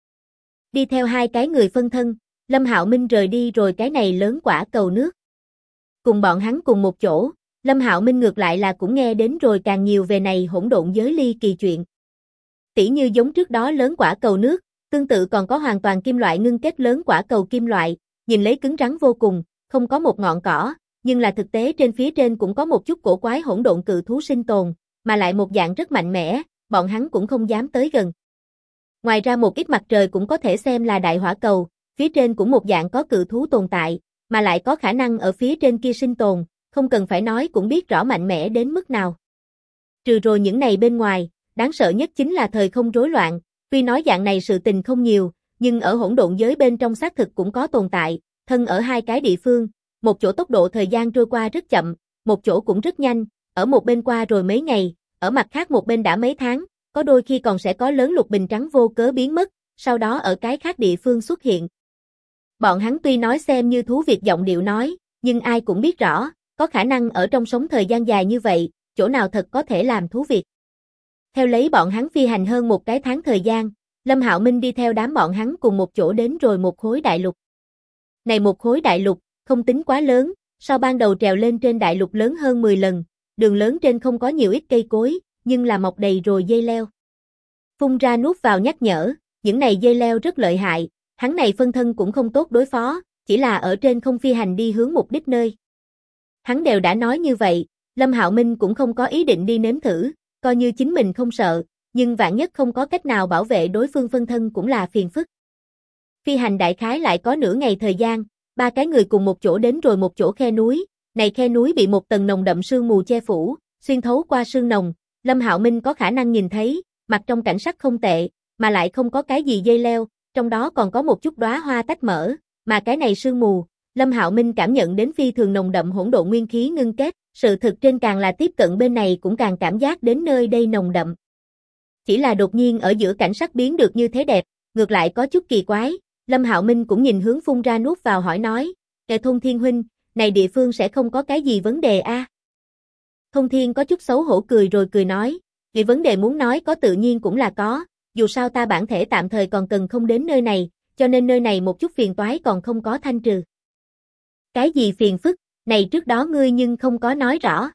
Đi theo 2 cái người phân thân, Lâm Hạo Minh rời đi rồi cái này lớn quả cầu nước. Cùng bọn hắn cùng một chỗ, Lâm Hạo Minh ngược lại là cũng nghe đến rồi càng nhiều về này hỗn độn giới ly kỳ chuyện. Tỉ như giống trước đó lớn quả cầu nước, tương tự còn có hoàn toàn kim loại ngưng kết lớn quả cầu kim loại, nhìn lấy cứng rắn vô cùng, không có một ngọn cỏ, nhưng là thực tế trên phía trên cũng có một chút cổ quái hỗn độn cự thú sinh tồn, mà lại một dạng rất mạnh mẽ, bọn hắn cũng không dám tới gần. Ngoài ra một ít mặt trời cũng có thể xem là đại hỏa cầu, phía trên cũng một dạng có cự thú tồn tại, mà lại có khả năng ở phía trên kia sinh tồn, không cần phải nói cũng biết rõ mạnh mẽ đến mức nào. Trừ rồi những này bên ngoài, đáng sợ nhất chính là thời không rối loạn, tuy nói dạng này sự tình không nhiều, nhưng ở hỗn độn giới bên trong xác thực cũng có tồn tại, thân ở 2 cái địa phương, một chỗ tốc độ thời gian trôi qua rất chậm, một chỗ cũng rất nhanh, ở một bên qua rồi mấy ngày, ở mặt khác một bên đã mấy tháng, có đôi khi còn sẽ có lớn lục bình trắng vô cớ biến mất, sau đó ở cái khác địa phương xuất hiện. Bọn hắn tuy nói xem như thú việc giọng điệu nói, nhưng ai cũng biết rõ, có khả năng ở trong sống thời gian dài như vậy, chỗ nào thật có thể làm thú việc. Theo lấy bọn hắn phi hành hơn một cái tháng thời gian, Lâm Hạo Minh đi theo đám bọn hắn cùng một chỗ đến rồi một khối đại lục. Này một khối đại lục, không tính quá lớn, so ban đầu trèo lên trên đại lục lớn hơn 10 lần, đường lớn trên không có nhiều ít cây cối, nhưng là mọc đầy rồi dây leo. Phun ra nuốt vào nhắc nhở, những này dây leo rất lợi hại, hắn này phân thân cũng không tốt đối phó, chỉ là ở trên không phi hành đi hướng mục đích nơi. Hắn đều đã nói như vậy, Lâm Hạo Minh cũng không có ý định đi nếm thử, coi như chính mình không sợ, nhưng vạn nhất không có cách nào bảo vệ đối phương phân thân cũng là phiền phức. Phi hành đại khái lại có nửa ngày thời gian, 3 cái người cùng một chỗ đến rồi một chỗ khe núi, này khe núi bị một tầng nồng đậm sương mù che phủ, xuyên thấu qua sương nồng, Lâm Hạo Minh có khả năng nhìn thấy, mặt trong cảnh sắc không tệ, mà lại không có cái gì dây leo, trong đó còn có một chút đóa hoa tách mở, mà cái này sương mù, Lâm Hạo Minh cảm nhận đến phi thường nồng đậm hỗn độn nguyên khí ngưng kết, sự thực trên càng là tiếp cận bên này cũng càng cảm giác đến nơi đây nồng đậm. Chỉ là đột nhiên ở giữa cảnh sắc biến được như thế đẹp, ngược lại có chút kỳ quái, Lâm Hạo Minh cũng nhìn hướng phun ra nuốt vào hỏi nói, Thôn Thiên huynh, này địa phương sẽ không có cái gì vấn đề a? Thôn Thiên có chút xấu hổ cười rồi cười nói, vì vấn đề muốn nói có tự nhiên cũng là có, dù sao ta bản thể tạm thời còn cần không đến nơi này, cho nên nơi này một chút phiền toái còn không có thanh trừ. Cái gì phiền phức, này trước đó ngươi nhưng không có nói rõ.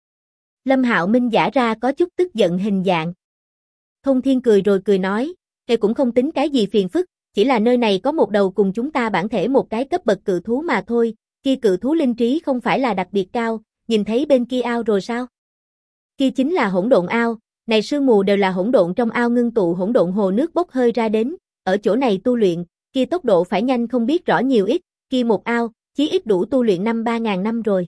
Lâm Hạo Minh giả ra có chút tức giận hình dạng. Thông Thiên cười rồi cười nói, "Đây cũng không tính cái gì phiền phức, chỉ là nơi này có một đầu cùng chúng ta bản thể một cái cấp bậc cự thú mà thôi, kia cự thú linh trí không phải là đặc biệt cao, nhìn thấy bên kia ao rồi sao? Kia chính là hỗn độn ao, này sương mù đều là hỗn độn trong ao ngưng tụ hỗn độn hồ nước bốc hơi ra đến, ở chỗ này tu luyện, kia tốc độ phải nhanh không biết rõ nhiều ít, kia một ao, chí ít đủ tu luyện 3.000 năm rồi."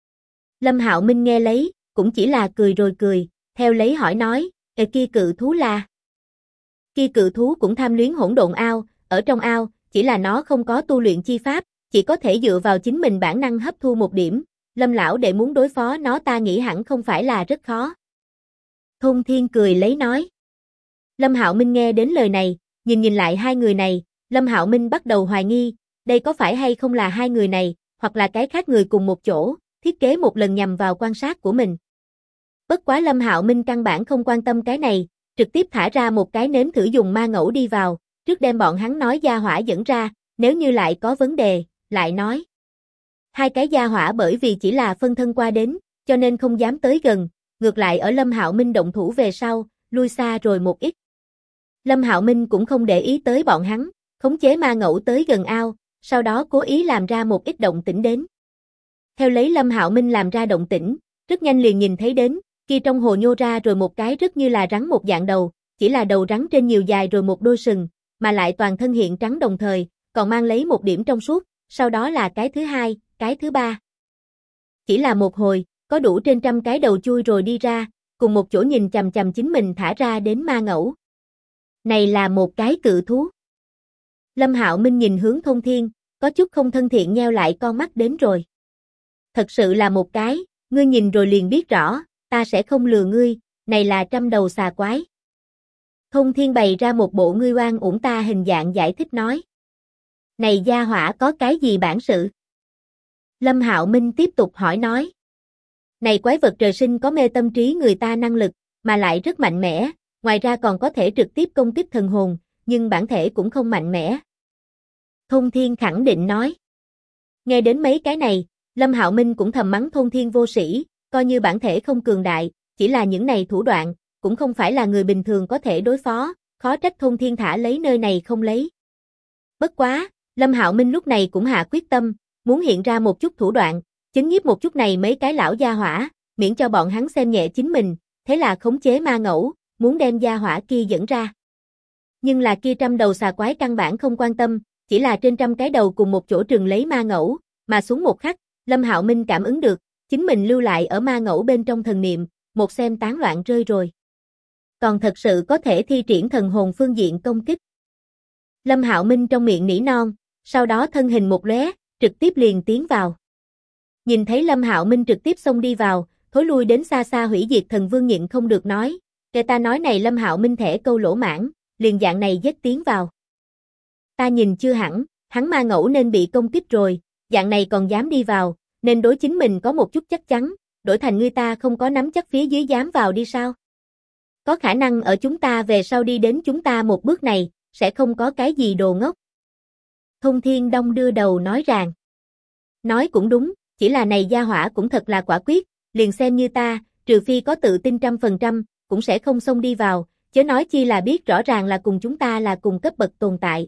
Lâm Hạo Minh nghe lấy, cũng chỉ là cười rồi cười, theo lấy hỏi nói, kia cự thú là? Kia cự thú cũng tham luyến hỗn độn ao, ở trong ao, chỉ là nó không có tu luyện chi pháp, chỉ có thể dựa vào chính mình bản năng hấp thu một điểm, Lâm lão đệ muốn đối phó nó ta nghĩ hẳn không phải là rất khó. Thông Thiên cười lấy nói. Lâm Hạo Minh nghe đến lời này, nhìn lại hai người này, Lâm Hạo Minh bắt đầu hoài nghi, đây có phải hay không là hai người này, hoặc là cái khác người cùng một chỗ, thiết kế một lần nhằm vào quan sát của mình. Bất quá Lâm Hạo Minh căn bản không quan tâm cái này, trực tiếp thả ra một cái nếm thử dùng ma ngẫu đi vào, trước đem bọn hắn nói gia hỏa dẫn ra, nếu như lại có vấn đề, lại nói. Hai cái gia hỏa bởi vì chỉ là phân thân qua đến, cho nên không dám tới gần, ngược lại ở Lâm Hạo Minh động thủ về sau, lui xa rồi một ít. Lâm Hạo Minh cũng không để ý tới bọn hắn, khống chế ma ngẫu tới gần ao, sau đó cố ý làm ra một ít động tĩnh đến. Theo lấy Lâm Hạo Minh làm ra động tĩnh, rất nhanh liền nhìn thấy đến, kia trong hồ nhô ra rồi một cái rất như là rắn một dạng đầu, chỉ là đầu rắn trên nhiều dài rồi một đôi sừng, mà lại toàn thân hiện trắng đồng thời, còn mang lấy một điểm trong suốt, sau đó là cái thứ hai, cái thứ ba. Chỉ là một hồi, có đủ trên 100 cái đầu chui rồi đi ra, cùng một chỗ nhìn chằm chằm chính mình thả ra đến ma ngẫu. Này là một cái cự thú. Lâm Hạo Minh nhìn hướng Thông Thiên, có chút không thân thiện nheo lại con mắt đến rồi. Thật sự là một cái, ngươi nhìn rồi liền biết rõ, ta sẽ không lừa ngươi, này là 100 đầu xà quái. Thông Thiên bày ra một bộ ngươi oan uổng ta hình dạng giải thích nói. Này gia hỏa có cái gì bản sự? Lâm Hạo Minh tiếp tục hỏi nói. Này quái vật trời sinh có mê tâm trí người ta năng lực, mà lại rất mạnh mẽ, ngoài ra còn có thể trực tiếp công kích thần hồn, nhưng bản thể cũng không mạnh mẽ. Thông Thiên khẳng định nói. Nghe đến mấy cái này, Lâm Hạo Minh cũng thầm mắng Thông Thiên vô sĩ, coi như bản thể không cường đại, chỉ là những này thủ đoạn, cũng không phải là người bình thường có thể đối phó, khó trách Thông Thiên thả lấy nơi này không lấy. Bất quá, Lâm Hạo Minh lúc này cũng hạ quyết tâm, muốn hiện ra một chút thủ đoạn, chấn nhiếp một chút này mấy cái lão gia hỏa, miễn cho bọn hắn xem nhẹ chính mình, thế là khống chế ma ngẫu, muốn đem gia hỏa kia dẫn ra. Nhưng là kia 100 đầu xà quái căn bản không quan tâm, chỉ là trên 100 cái đầu cùng một chỗ trừng lấy ma ngẫu, mà xuống một khắc, Lâm Hạo Minh cảm ứng được, chính mình lưu lại ở ma ngẫu bên trong thần niệm, một xem tán loạn rơi rồi. Còn thật sự có thể thi triển thần hồn phương diện công kích. Lâm Hạo Minh trong miệng nỉ non, sau đó thân hình một lóe, trực tiếp liền tiến vào. Nhìn thấy Lâm Hạo Minh trực tiếp xông đi vào, thối lui đến xa xa Hủy Diệt Thần Vương nhịn không được nói, kể ta nói này Lâm Hạo Minh thẻ câu lỗ mãn, liền dạng này dết tiến vào. Ta nhìn chưa hẳn, hắn ma ngẫu nên bị công kích rồi, dạng này còn dám đi vào, nên đối chính mình có một chút chắc chắn, đổi thành người ta không có nắm chắc phía dưới dám vào đi sao? Có khả năng ở chúng ta về sau đi đến chúng ta một bước này, sẽ không có cái gì đồ ngốc. Thông Thiên Đông đưa đầu nói rằng. Nói cũng đúng, chỉ là này gia hỏa cũng thật là quả quyết, liền xem như ta, trừ phi có tự tin 100%, cũng sẽ không xông đi vào, chớ nói chi là biết rõ ràng là cùng chúng ta là cùng cấp bậc tồn tại.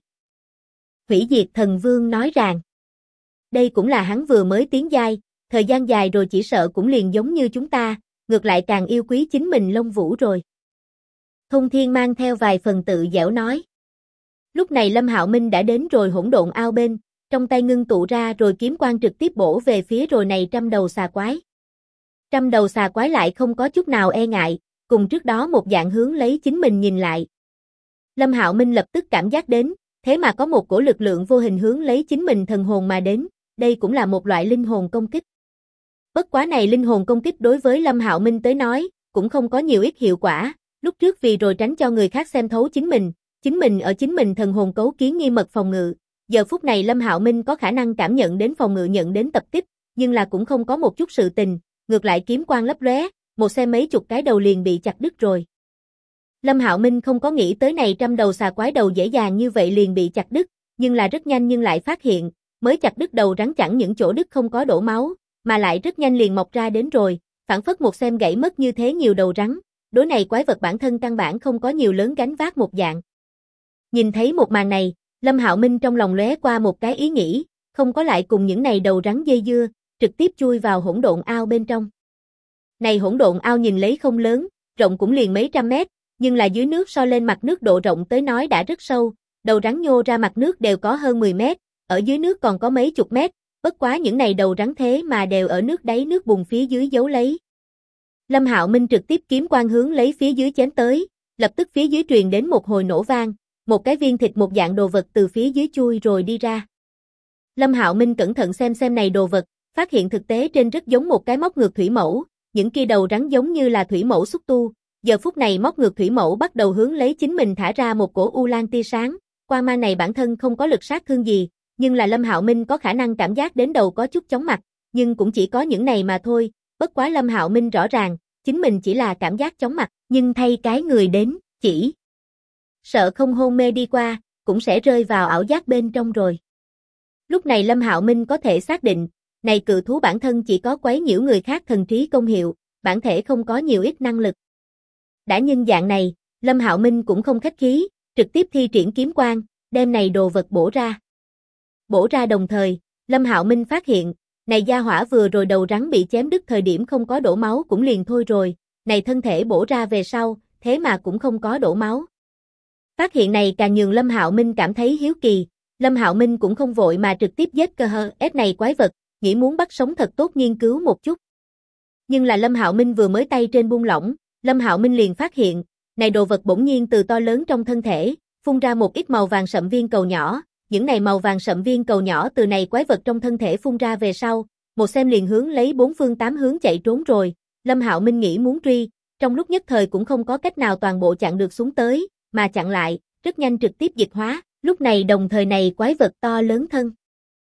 Hủy Diệt Thần Vương nói rằng. Đây cũng là hắn vừa mới tiến giai, thời gian dài rồi chỉ sợ cũng liền giống như chúng ta, ngược lại càng yêu quý chính mình Long Vũ rồi. Thông Thiên mang theo vài phần tự giễu nói. Lúc này Lâm Hạo Minh đã đến rồi hỗn độn ao bên, trong tay ngưng tụ ra rồi kiếm quang trực tiếp bổ về phía rồi này 100 đầu xà quái. 100 đầu xà quái lại không có chút nào e ngại, cùng trước đó một dạng hướng lấy chính mình nhìn lại. Lâm Hạo Minh lập tức cảm giác đến, thế mà có một cổ lực lượng vô hình hướng lấy chính mình thần hồn mà đến, đây cũng là một loại linh hồn công kích. Bất quá này linh hồn công kích đối với Lâm Hạo Minh tới nói, cũng không có nhiều ít hiệu quả, lúc trước vì rồi tránh cho người khác xem thấu chính mình ở chính mình thần hồn cấu kiến nghiêm mật phòng ngự, giờ phút này Lâm Hạo Minh có khả năng cảm nhận đến phòng ngự nhận đến tập kích, nhưng là cũng không có một chút sự tình, ngược lại kiếm quang lấp lóe, một xe mấy chục cái đầu liền bị chặt đứt rồi. Lâm Hạo Minh không có nghĩ tới này trăm đầu xà quái đầu dễ dàng như vậy liền bị chặt đứt, nhưng là rất nhanh nhưng lại phát hiện, mới chặt đứt đầu rắn chẳng những chỗ đứt không có đổ máu, mà lại rất nhanh liền mọc ra đến rồi, phản phất một xem gãy mất như thế nhiều đầu rắn, đối này quái vật bản thân căn bản không có nhiều lớn gánh vác một dạng. Nhìn thấy một màn này, Lâm Hạo Minh trong lòng lóe qua một cái ý nghĩ, không có lại cùng những này đầu rắn dây dưa, trực tiếp chui vào hỗn độn ao bên trong. Này hỗn độn ao nhìn lấy không lớn, rộng cũng liền mấy trăm mét, nhưng là dưới nước so lên mặt nước độ rộng tới nói đã rất sâu, đầu rắn nhô ra mặt nước đều có hơn 10 mét, ở dưới nước còn có mấy chục mét, bất quá những này đầu rắn thế mà đều ở nước đáy nước bùn phía dưới giấu lấy. Lâm Hạo Minh trực tiếp kiếm quang hướng lấy phía dưới chém tới, lập tức phía dưới truyền đến một hồi nổ vang, một cái viên thịt một dạng đồ vật từ phía dưới chui rồi đi ra. Lâm Hạo Minh cẩn thận xem này đồ vật, phát hiện thực tế trên rất giống một cái móc ngược thủy mẫu, những kia đầu rắn giống như là thủy mẫu xúc tu. Giờ phút này móc ngược thủy mẫu bắt đầu hướng lấy chính mình thả ra một cổ u lan tia sáng, quang mang này bản thân không có lực sát thương gì, nhưng là Lâm Hạo Minh có khả năng cảm giác đến đầu có chút chóng mặt, nhưng cũng chỉ có những này mà thôi, bất quá Lâm Hạo Minh rõ ràng, chính mình chỉ là cảm giác chóng mặt, nhưng thay cái người đến, chỉ sợ không hôn mê đi qua, cũng sẽ rơi vào ảo giác bên trong rồi. Lúc này Lâm Hạo Minh có thể xác định, này cự thú bản thân chỉ có quấy nhiễu người khác thần trí công hiệu, bản thể không có nhiều ít năng lực. Đã nhân dạng này, Lâm Hạo Minh cũng không khách khí, trực tiếp thi triển kiếm quang, đem này đồ vật bổ ra. Bổ ra đồng thời, Lâm Hạo Minh phát hiện, này gia hỏa vừa rồi đầu rắn bị chém đứt thời điểm không có đổ máu cũng liền thôi rồi, này thân thể bổ ra về sau, thế mà cũng không có đổ máu. Phát hiện này càng nhường Lâm Hạo Minh cảm thấy hiếu kỳ, Lâm Hạo Minh cũng không vội mà trực tiếp giết cơ hờ ép này quái vật, nghĩ muốn bắt sống thật tốt nghiên cứu một chút. Nhưng là Lâm Hạo Minh vừa mới tay trên buông lỏng, Lâm Hạo Minh liền phát hiện, này đồ vật bỗng nhiên từ to lớn trong thân thể, phun ra một ít màu vàng sậm viên cầu nhỏ, những này màu vàng sậm viên cầu nhỏ từ này quái vật trong thân thể phun ra về sau, một xem liền hướng lấy bốn phương tám hướng chạy trốn rồi, Lâm Hạo Minh nghĩ muốn truy, trong lúc nhất thời cũng không có cách nào toàn bộ chặn được xuống tới, mà chặn lại, rất nhanh trực tiếp dịch hóa, lúc này đồng thời này quái vật to lớn thân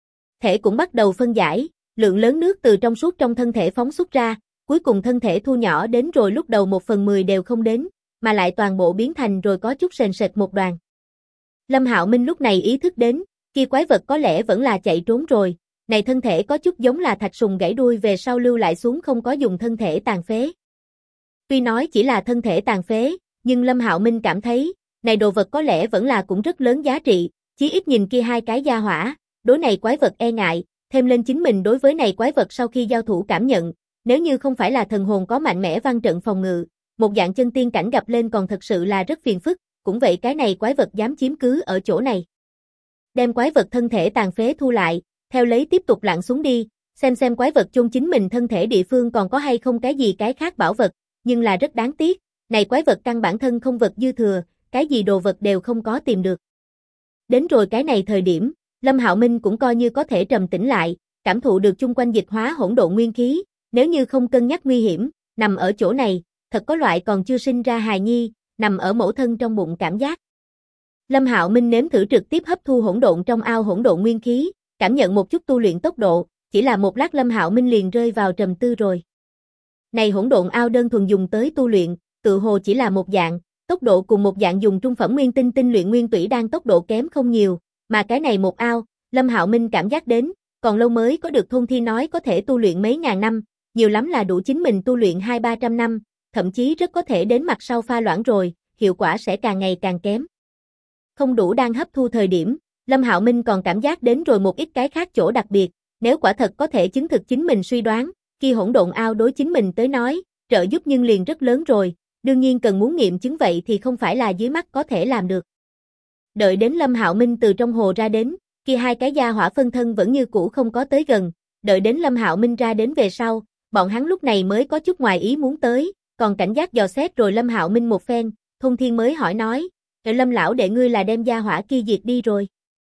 thể cũng bắt đầu phân giải, lượng lớn nước từ trong suốt trong thân thể phóng xuất ra, cuối cùng thân thể thu nhỏ đến rồi lúc đầu 1/10 đều không đến, mà lại toàn bộ biến thành rồi có chút sền sệt một đoàn. Lâm Hạo Minh lúc này ý thức đến, kia quái vật có lẽ vẫn là chạy trốn rồi, này thân thể có chút giống là thạch sùng gãy đuôi về sau lưu lại xuống không có dùng thân thể tàn phế. Tuy nói chỉ là thân thể tàn phế, nhưng Lâm Hạo Minh cảm thấy, này đồ vật có lẽ vẫn là cũng rất lớn giá trị, chí ít nhìn kia hai cái gia hỏa, đối này quái vật e ngại, thêm lên chính mình đối với này quái vật sau khi giao thủ cảm nhận, nếu như không phải là thần hồn có mạnh mẽ văn trận phòng ngự, một dạng chân tiên cảnh gặp lên còn thật sự là rất phiền phức, cũng vậy cái này quái vật dám chiếm cứ ở chỗ này. Đem quái vật thân thể tàn phế thu lại, theo lấy tiếp tục lặn xuống đi, xem quái vật chôn chính mình thân thể địa phương còn có hay không cái gì cái khác bảo vật, nhưng là rất đáng tiếc, này quái vật căn bản thân không vật dư thừa, cái gì đồ vật đều không có tìm được. Đến rồi cái này thời điểm, Lâm Hạo Minh cũng coi như có thể trầm tĩnh lại, cảm thụ được chung quanh dịch hóa hỗn độn nguyên khí, nếu như không cân nhắc nguy hiểm, nằm ở chỗ này, thật có loại còn chưa sinh ra hài nhi, nằm ở mẫu thân trong bụng cảm giác. Lâm Hạo Minh nếm thử trực tiếp hấp thu hỗn độn trong ao hỗn độn nguyên khí, cảm nhận một chút tu luyện tốc độ, chỉ là một lát Lâm Hạo Minh liền rơi vào trầm tư rồi. Này hỗn độn ao đơn thuần dùng tới tu luyện, tự hồ chỉ là một dạng, tốc độ cùng một dạng dùng trung phẩm nguyên tinh tinh luyện nguyên tủy đan tốc độ kém không nhiều, mà cái này một ao, Lâm Hạo Minh cảm giác đến, còn lâu mới có được thôn thi nói có thể tu luyện mấy ngàn năm, nhiều lắm là đủ chính mình tu luyện 200-300 năm, thậm chí rất có thể đến mặt sau pha loãng rồi, hiệu quả sẽ càng ngày càng kém. Không đủ đang hấp thu thời điểm, Lâm Hạo Minh còn cảm giác đến rồi một ít cái khác chỗ đặc biệt, nếu quả thật có thể chứng thực chính mình suy đoán, kia hỗn độn ao đối chính mình tới nói, trợ giúp nhưng liền rất lớn rồi, đương nhiên cần muốn nghiệm chứng vậy thì không phải là dưới mắt có thể làm được. Đợi đến Lâm Hạo Minh từ trong hồ ra đến, kia hai cái gia hỏa phân thân vẫn như cũ không có tới gần, đợi đến Lâm Hạo Minh ra đến về sau, bọn hắn lúc này mới có chút ngoài ý muốn tới, còn cảnh giác dò xét rồi Lâm Hạo Minh một phen, Thôn Thiên mới hỏi nói, Lâm lão đệ ngươi là đem gia hỏa kia diệt đi rồi.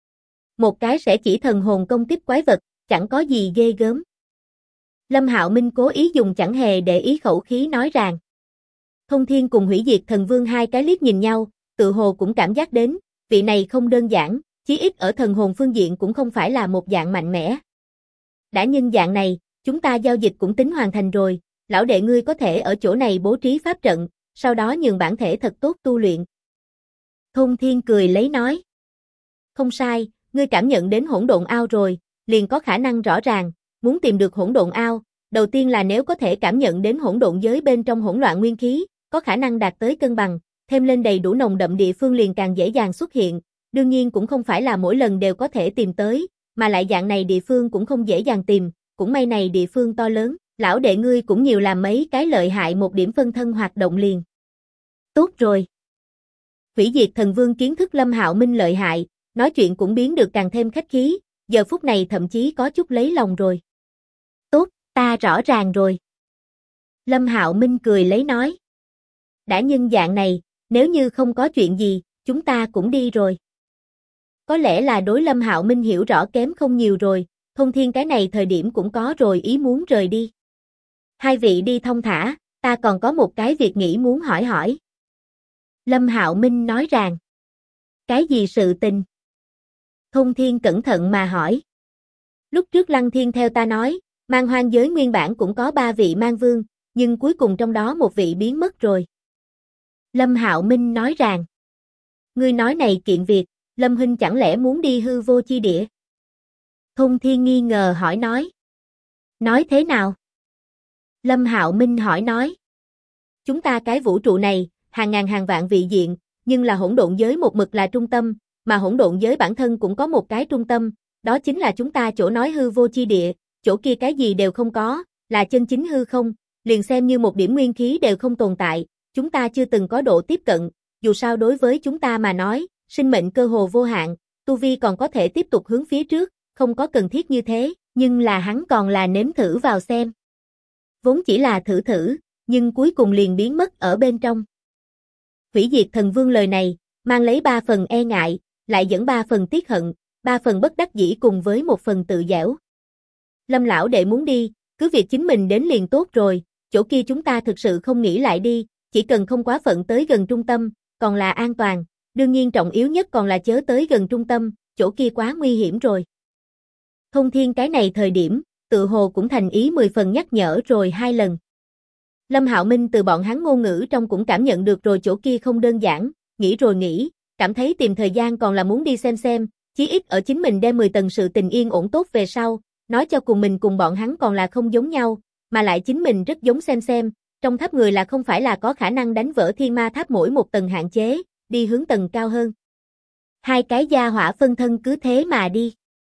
Một cái sẽ chỉ thần hồn công tiếp quái vật, chẳng có gì ghê gớm. Lâm Hạo Minh cố ý dùng chẳng hề để ý khẩu khí nói rằng. Thôn Thiên cùng Hủy Diệt Thần Vương hai cái liếc nhìn nhau, tự hồ cũng cảm giác đến, vị này không đơn giản, chí ít ở thần hồn phương diện cũng không phải là một dạng mạnh mẽ. Đã nhân dạng này, chúng ta giao dịch cũng tính hoàn thành rồi, lão đệ ngươi có thể ở chỗ này bố trí pháp trận, sau đó nhường bản thể thật tốt tu luyện. Thôn Thiên cười lấy nói. Không sai, ngươi cảm nhận đến hỗn độn ao rồi, liền có khả năng rõ ràng, muốn tìm được hỗn độn ao, đầu tiên là nếu có thể cảm nhận đến hỗn độn giới bên trong hỗn loạn nguyên khí, có khả năng đạt tới cân bằng, thêm lên đầy đủ nồng đậm địa phương liền càng dễ dàng xuất hiện, đương nhiên cũng không phải là mỗi lần đều có thể tìm tới, mà lại dạng này địa phương cũng không dễ dàng tìm, cũng may này địa phương to lớn, lão đệ ngươi cũng nhiều làm mấy cái lợi hại một điểm phân thân hoạt động liền. Tốt rồi. Hủy diệt thần vương kiến thức Lâm Hạo Minh lợi hại, nói chuyện cũng biến được càng thêm khách khí, giờ phút này thậm chí có chút lấy lòng rồi. Tốt, ta rõ ràng rồi. Lâm Hạo Minh cười lấy nói. Đã nhân dạng này, nếu như không có chuyện gì, chúng ta cũng đi rồi. Có lẽ là đối Lâm Hạo Minh hiểu rõ kém không nhiều rồi, Thôn Thiên cái này thời điểm cũng có rồi ý muốn rời đi. Hai vị đi thông thả, ta còn có một cái việc nghĩ muốn hỏi hỏi. Lâm Hạo Minh nói rằng. Cái gì sự tình? Thôn Thiên cẩn thận mà hỏi. Lúc trước Lăng Thiên theo ta nói, mang hoang giới nguyên bản cũng có 3 vị mang vương, nhưng cuối cùng trong đó một vị biến mất rồi. Lâm Hạo Minh nói rằng. Ngươi nói này kiện việc, Lâm huynh chẳng lẽ muốn đi hư vô chi địa? Thôn Thiên nghi ngờ hỏi nói. Nói thế nào? Lâm Hạo Minh hỏi nói. Chúng ta cái vũ trụ này, hàng ngàn hàng vạn vị diện, nhưng là hỗn độn giới một mực là trung tâm, mà hỗn độn giới bản thân cũng có một cái trung tâm, đó chính là chúng ta chỗ nói hư vô chi địa, chỗ kia cái gì đều không có, là chân chính hư không, liền xem như một điểm nguyên khí đều không tồn tại, chúng ta chưa từng có độ tiếp cận, dù sao đối với chúng ta mà nói, sinh mệnh cơ hồ vô hạn, tu vi còn có thể tiếp tục hướng phía trước, không có cần thiết như thế, nhưng là hắn còn là nếm thử vào xem. Vốn chỉ là thử thử, nhưng cuối cùng liền biến mất ở bên trong. Hủy diệt thần vương lời này, mang lấy 3 phần e ngại, lại dẫn 3 phần tiếc hận, 3 phần bất đắc dĩ cùng với 1 phần tự giễu. Lâm lão đệ muốn đi, cứ việc chính mình đến liền tốt rồi, chỗ kia chúng ta thực sự không nghĩ lại đi, chỉ cần không quá phận tới gần trung tâm, còn là an toàn, đương nhiên trọng yếu nhất còn là chớ tới gần trung tâm, chỗ kia quá nguy hiểm rồi. Thôn Thiên cái này thời điểm, tự hồ cũng thành ý 10 phần nhắc nhở rồi 2 lần. Lâm Hạo Minh từ bọn hắn ngôn ngữ trong cũng cảm nhận được rồi chỗ kia không đơn giản, nghĩ rồi nghĩ, cảm thấy tìm thời gian còn là muốn đi xem, chí ít ở chính mình đem 10 tầng sự tình yên ổn tốt về sau, nói cho cùng mình cùng bọn hắn còn là không giống nhau, mà lại chính mình rất giống xem, trong tháp người là không phải là có khả năng đánh vỡ thiên ma tháp mỗi một tầng hạn chế, đi hướng tầng cao hơn. 2 cái gia hỏa phân thân cứ thế mà đi.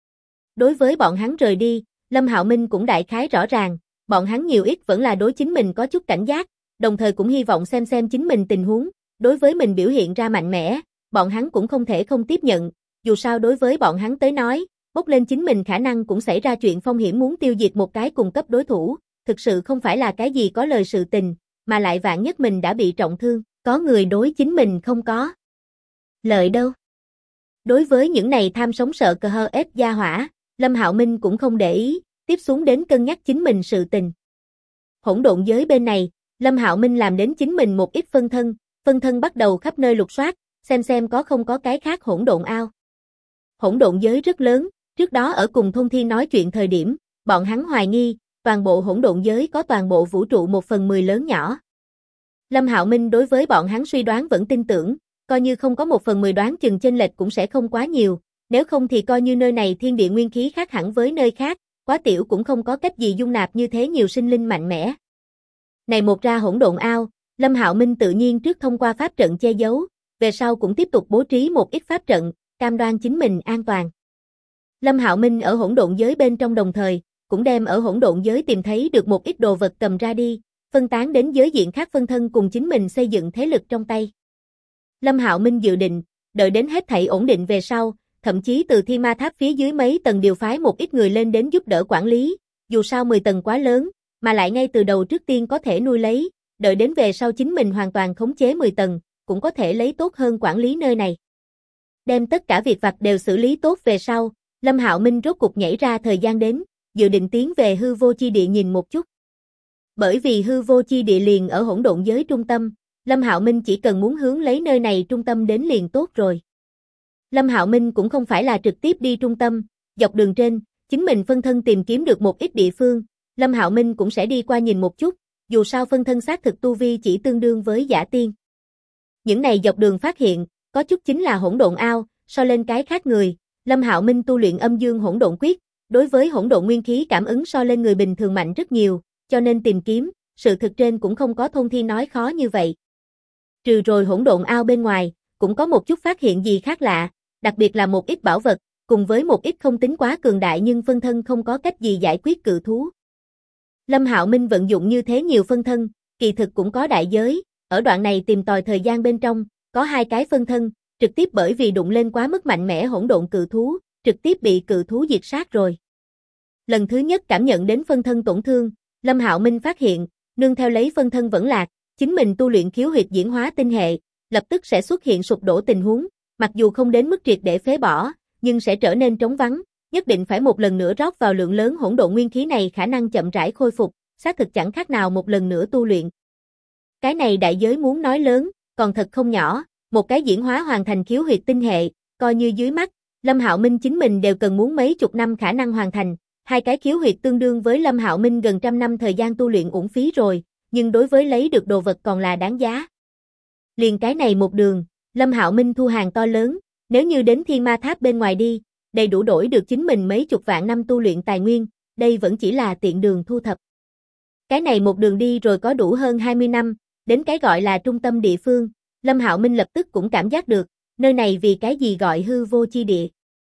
Đối với bọn hắn rời đi, Lâm Hạo Minh cũng đại khái rõ ràng, bọn hắn nhiều ít vẫn là đối chính mình có chút cảnh giác, đồng thời cũng hy vọng xem chính mình tình huống, đối với mình biểu hiện ra mạnh mẽ, bọn hắn cũng không thể không tiếp nhận, dù sao đối với bọn hắn tới nói, bốc lên chính mình khả năng cũng xảy ra chuyện phong hiểm muốn tiêu diệt một cái cùng cấp đối thủ, thực sự không phải là cái gì có lời sự tình, mà lại vạn nhất mình đã bị trọng thương, có người đối chính mình không có lợi đâu. Đối với những này tham sống sợ cờ hơ ép gia hỏa, Lâm Hạo Minh cũng không để ý, tiếp xuống đến cân nhắc chính mình sự tình. Hỗn độn giới bên này, Lâm Hạo Minh làm đến chính mình một ít phân thân bắt đầu khắp nơi lục soát, xem có không có cái khác hỗn độn ao. Hỗn độn giới rất lớn, trước đó ở cùng Thôn Thiên nói chuyện thời điểm, bọn hắn hoài nghi, toàn bộ hỗn độn giới có toàn bộ vũ trụ 1/10 lớn nhỏ. Lâm Hạo Minh đối với bọn hắn suy đoán vẫn tin tưởng, coi như không có 1/10 đoán chừng chênh lệch cũng sẽ không quá nhiều, nếu không thì coi như nơi này thiên địa nguyên khí khác hẳn với nơi khác, quá tiểu cũng không có cách gì dung nạp như thế nhiều sinh linh mạnh mẽ. Này một ra hỗn độn ao, Lâm Hạo Minh tự nhiên trước thông qua pháp trận che giấu, về sau cũng tiếp tục bố trí một ít pháp trận, cam đoan chính mình an toàn. Lâm Hạo Minh ở hỗn độn giới bên trong đồng thời, cũng đem ở hỗn độn giới tìm thấy được một ít đồ vật cầm ra đi, phân tán đến giới diện khác phân thân cùng chính mình xây dựng thế lực trong tay. Lâm Hạo Minh dự định, đợi đến hết thảy ổn định về sau, thậm chí từ Thiên Ma Tháp phía dưới mấy tầng điều phái một ít người lên đến giúp đỡ quản lý, dù sao 10 tầng quá lớn, mà lại ngay từ đầu trước tiên có thể nuôi lấy, đợi đến về sau chính mình hoàn toàn khống chế 10 tầng, cũng có thể lấy tốt hơn quản lý nơi này. Đem tất cả việc vặt đều xử lý tốt về sau, Lâm Hạo Minh rốt cục nhảy ra thời gian đến, dự định tiến về hư vô chi địa nhìn một chút. Bởi vì hư vô chi địa liền ở hỗn độn giới trung tâm, Lâm Hạo Minh chỉ cần muốn hướng lấy nơi này trung tâm đến liền tốt rồi. Lâm Hạo Minh cũng không phải là trực tiếp đi trung tâm, dọc đường trên, chính mình phân thân tìm kiếm được một ít địa phương, Lâm Hạo Minh cũng sẽ đi qua nhìn một chút, dù sao phân thân xác thực tu vi chỉ tương đương với giả tiên. Những này dọc đường phát hiện, có chút chính là hỗn độn ao, so lên cái khác người, Lâm Hạo Minh tu luyện âm dương hỗn độn quyết, đối với hỗn độn nguyên khí cảm ứng so lên người bình thường mạnh rất nhiều, cho nên tìm kiếm, sự thực trên cũng không có Thôn Thiên nói khó như vậy. Trừ rồi hỗn độn ao bên ngoài, cũng có một chút phát hiện gì khác lạ, đặc biệt là một ít bảo vật, cùng với một ít không tính quá cường đại nhưng phân thân không có cách gì giải quyết cự thú. Lâm Hạo Minh vận dụng như thế nhiều phân thân, kỳ thực cũng có đại giới, ở đoạn này tìm tòi thời gian bên trong, có 2 cái phân thân, trực tiếp bởi vì đụng lên quá mức mạnh mẽ hỗn độn cự thú, trực tiếp bị cự thú diệt sát rồi. Lần thứ nhất cảm nhận đến phân thân tổn thương, Lâm Hạo Minh phát hiện, nương theo lấy phân thân vẫn lạc, chính mình tu luyện khiếu huyệt diễn hóa tinh hệ, lập tức sẽ xuất hiện sụp đổ tình huống, mặc dù không đến mức triệt để phế bỏ, nhưng sẽ trở nên trống vắng, nhất định phải một lần nữa rót vào lượng lớn hỗn độn nguyên khí này khả năng chậm rãi khôi phục, xác thực chẳng khác nào một lần nữa tu luyện. Cái này đại giới muốn nói lớn, còn thật không nhỏ, một cái diễn hóa hoàn thành khiếu huyệt tinh hệ, coi như dưới mắt, Lâm Hạo Minh chính mình đều cần muốn mấy chục năm khả năng hoàn thành, 2 cái khiếu huyệt tương đương với Lâm Hạo Minh gần trăm năm thời gian tu luyện uổng phí rồi, nhưng đối với lấy được đồ vật còn là đáng giá. Liền cái này một đường, Lâm Hạo Minh thu hàng to lớn, nếu như đến Thiên Ma Tháp bên ngoài đi, đầy đủ đổi được chính mình mấy chục vạn năm tu luyện tài nguyên, đây vẫn chỉ là tiện đường thu thập. Cái này một đường đi rồi có đủ hơn 20 năm, đến cái gọi là trung tâm địa phương, Lâm Hạo Minh lập tức cũng cảm giác được, nơi này vì cái gì gọi hư vô chi địa.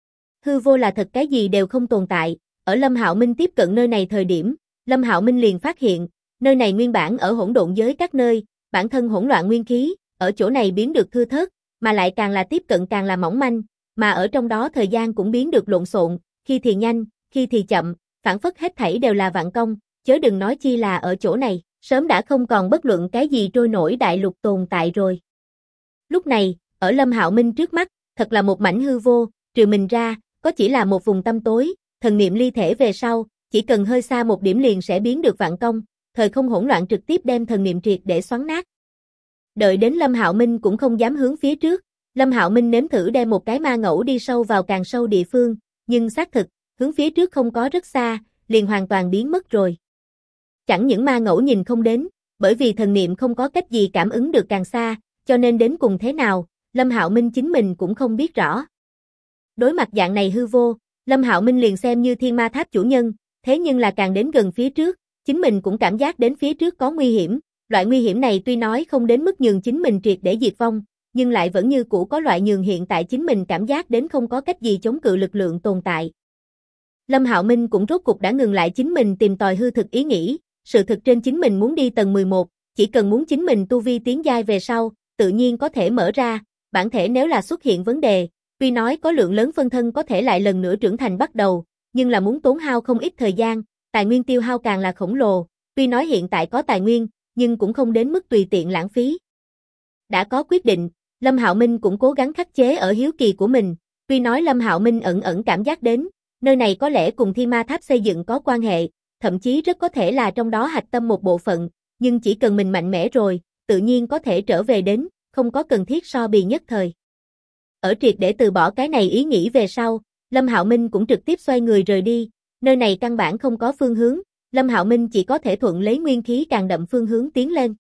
Hư vô là thật cái gì đều không tồn tại, ở Lâm Hạo Minh tiếp cận nơi này thời điểm, Lâm Hạo Minh liền phát hiện, nơi này nguyên bản ở hỗn độn giới các nơi, bản thân hỗn loạn nguyên khí, ở chỗ này biến được thưa thớt, mà lại càng là tiếp cận càng là mỏng manh, mà ở trong đó thời gian cũng biến được lộn xộn, khi thì nhanh, khi thì chậm, phản phất hết thảy đều là vạn công, chớ đừng nói chi là ở chỗ này, sớm đã không còn bất luận cái gì trôi nổi đại lục tồn tại rồi. Lúc này, ở Lâm Hạo Minh trước mắt, thật là một mảnh hư vô, trừ mình ra, có chỉ là một vùng tăm tối, thần niệm ly thể về sau, chỉ cần hơi xa một điểm liền sẽ biến được vạn công, thời không hỗn loạn trực tiếp đem thần niệm triệt để xoắn nát. Đợi đến Lâm Hạo Minh cũng không dám hướng phía trước, Lâm Hạo Minh nếm thử đem một cái ma ngẫu đi sâu vào càng sâu địa phương, nhưng xác thực, hướng phía trước không có rất xa, liền hoàn toàn biến mất rồi. Chẳng những ma ngẫu nhìn không đến, bởi vì thần niệm không có cách gì cảm ứng được càng xa, cho nên đến cùng thế nào, Lâm Hạo Minh chính mình cũng không biết rõ. Đối mặt dạng này hư vô, Lâm Hạo Minh liền xem như Thiên Ma Tháp chủ nhân, thế nhưng là càng đến gần phía trước, chính mình cũng cảm giác đến phía trước có nguy hiểm, loại nguy hiểm này tuy nói không đến mức nhường chính mình triệt để diệt vong, nhưng lại vẫn như cũ có loại nhường hiện tại chính mình cảm giác đến không có cách gì chống cự lực lượng tồn tại. Lâm Hạo Minh cũng rốt cục đã ngừng lại chính mình tìm tòi hư thực ý nghĩ, sự thực trên chính mình muốn đi tầng 11, chỉ cần muốn chính mình tu vi tiến giai về sau, tự nhiên có thể mở ra, bản thể nếu là xuất hiện vấn đề, tuy nói có lượng lớn phân thân có thể lại lần nữa trưởng thành bắt đầu, nhưng là muốn tốn hao không ít thời gian, tài nguyên tiêu hao càng là khổng lồ, tuy nói hiện tại có tài nguyên, nhưng cũng không đến mức tùy tiện lãng phí. Đã có quyết định, Lâm Hạo Minh cũng cố gắng khắc chế ở hiếu kỳ của mình, tuy nói Lâm Hạo Minh ẩn ẩn cảm giác đến, nơi này có lẽ cùng Thiên Ma Tháp xây dựng có quan hệ, thậm chí rất có thể là trong đó hạch tâm một bộ phận, nhưng chỉ cần mình mạnh mẽ rồi, tự nhiên có thể trở về đến, không có cần thiết so bì nhất thời. Ở triệt để từ bỏ cái này ý nghĩ về sau, Lâm Hạo Minh cũng trực tiếp xoay người rời đi, nơi này căn bản không có phương hướng, Lâm Hạo Minh chỉ có thể thuận lấy nguyên khí càng đậm phương hướng tiến lên.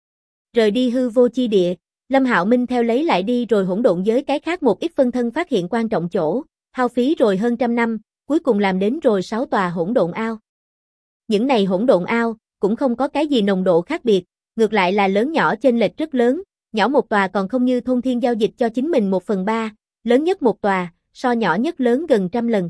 Rời đi hư vô chi địa, Lâm Hạo Minh theo lấy lại đi rồi hỗn độn giới cái khác một ít phân thân phát hiện quan trọng chỗ, hao phí rồi hơn trăm năm, cuối cùng làm đến rồi 6 tòa hỗn độn ao. Những này hỗn độn ao cũng không có cái gì nồng độ khác biệt, ngược lại là lớn nhỏ chênh lệch rất lớn, nhỏ một tòa còn không như Thôn Thiên giao dịch cho chính mình 1/3, lớn nhất một tòa, so nhỏ nhất lớn gần trăm lần.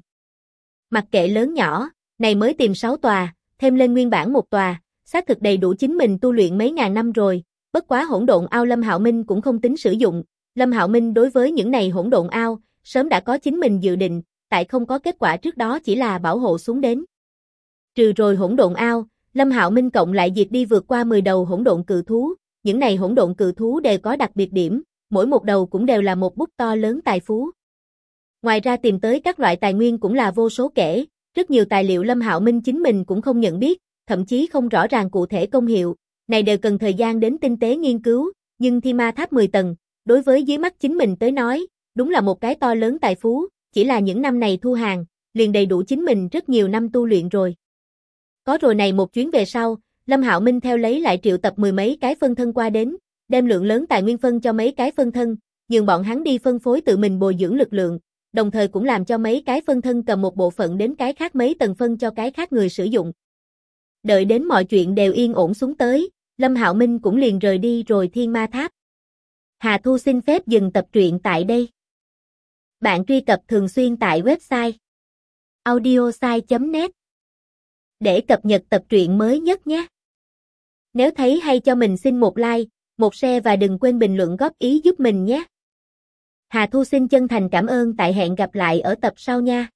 Mặc kệ lớn nhỏ, này mới tìm 6 tòa, thêm lên nguyên bản một tòa, xác thực đầy đủ chính mình tu luyện mấy ngàn năm rồi, bất quá hỗn độn ao Lâm Hạo Minh cũng không tính sử dụng, Lâm Hạo Minh đối với những này hỗn độn ao, sớm đã có chính mình dự định, tại không có kết quả trước đó chỉ là bảo hộ xuống đến. Trừ rồi hỗn độn ao, Lâm Hạo Minh cộng lại diệt đi vượt qua 10 đầu hỗn độn cự thú, những này hỗn độn cự thú đều có đặc biệt điểm, mỗi một đầu cũng đều là một bút to lớn tài phú. Ngoài ra tìm tới các loại tài nguyên cũng là vô số kể, rất nhiều tài liệu Lâm Hạo Minh chính mình cũng không nhận biết, thậm chí không rõ ràng cụ thể công hiệu, này đều cần thời gian đến tinh tế nghiên cứu, nhưng Thiên Ma Tháp 10 tầng, đối với dưới mắt chính mình tới nói, đúng là một cái to lớn tài phú, chỉ là những năm này thu hàng, liền đầy đủ chính mình rất nhiều năm tu luyện rồi. Có rồi này một chuyến về sau, Lâm Hạo Minh theo lấy lại triệu tập mười mấy cái phân thân qua đến, đem lượng lớn tài nguyên phân cho mấy cái phân thân, nhường bọn hắn đi phân phối tự mình bồi dưỡng lực lượng, đồng thời cũng làm cho mấy cái phân thân cầm một bộ phận đến cái khác mấy tầng phân cho cái khác người sử dụng. Đợi đến mọi chuyện đều yên ổn xuống tới, Lâm Hạo Minh cũng liền rời đi rồi Thiên Ma Tháp. Hà Thu xin phép dừng tập truyện tại đây. Bạn truy cập thường xuyên tại website audiosai.net để cập nhật tập truyện mới nhất nhé. Nếu thấy hay cho mình xin một like, một share và đừng quên bình luận góp ý giúp mình nhé. Hà Thu xin chân thành cảm ơn, tại hẹn gặp lại ở tập sau nha.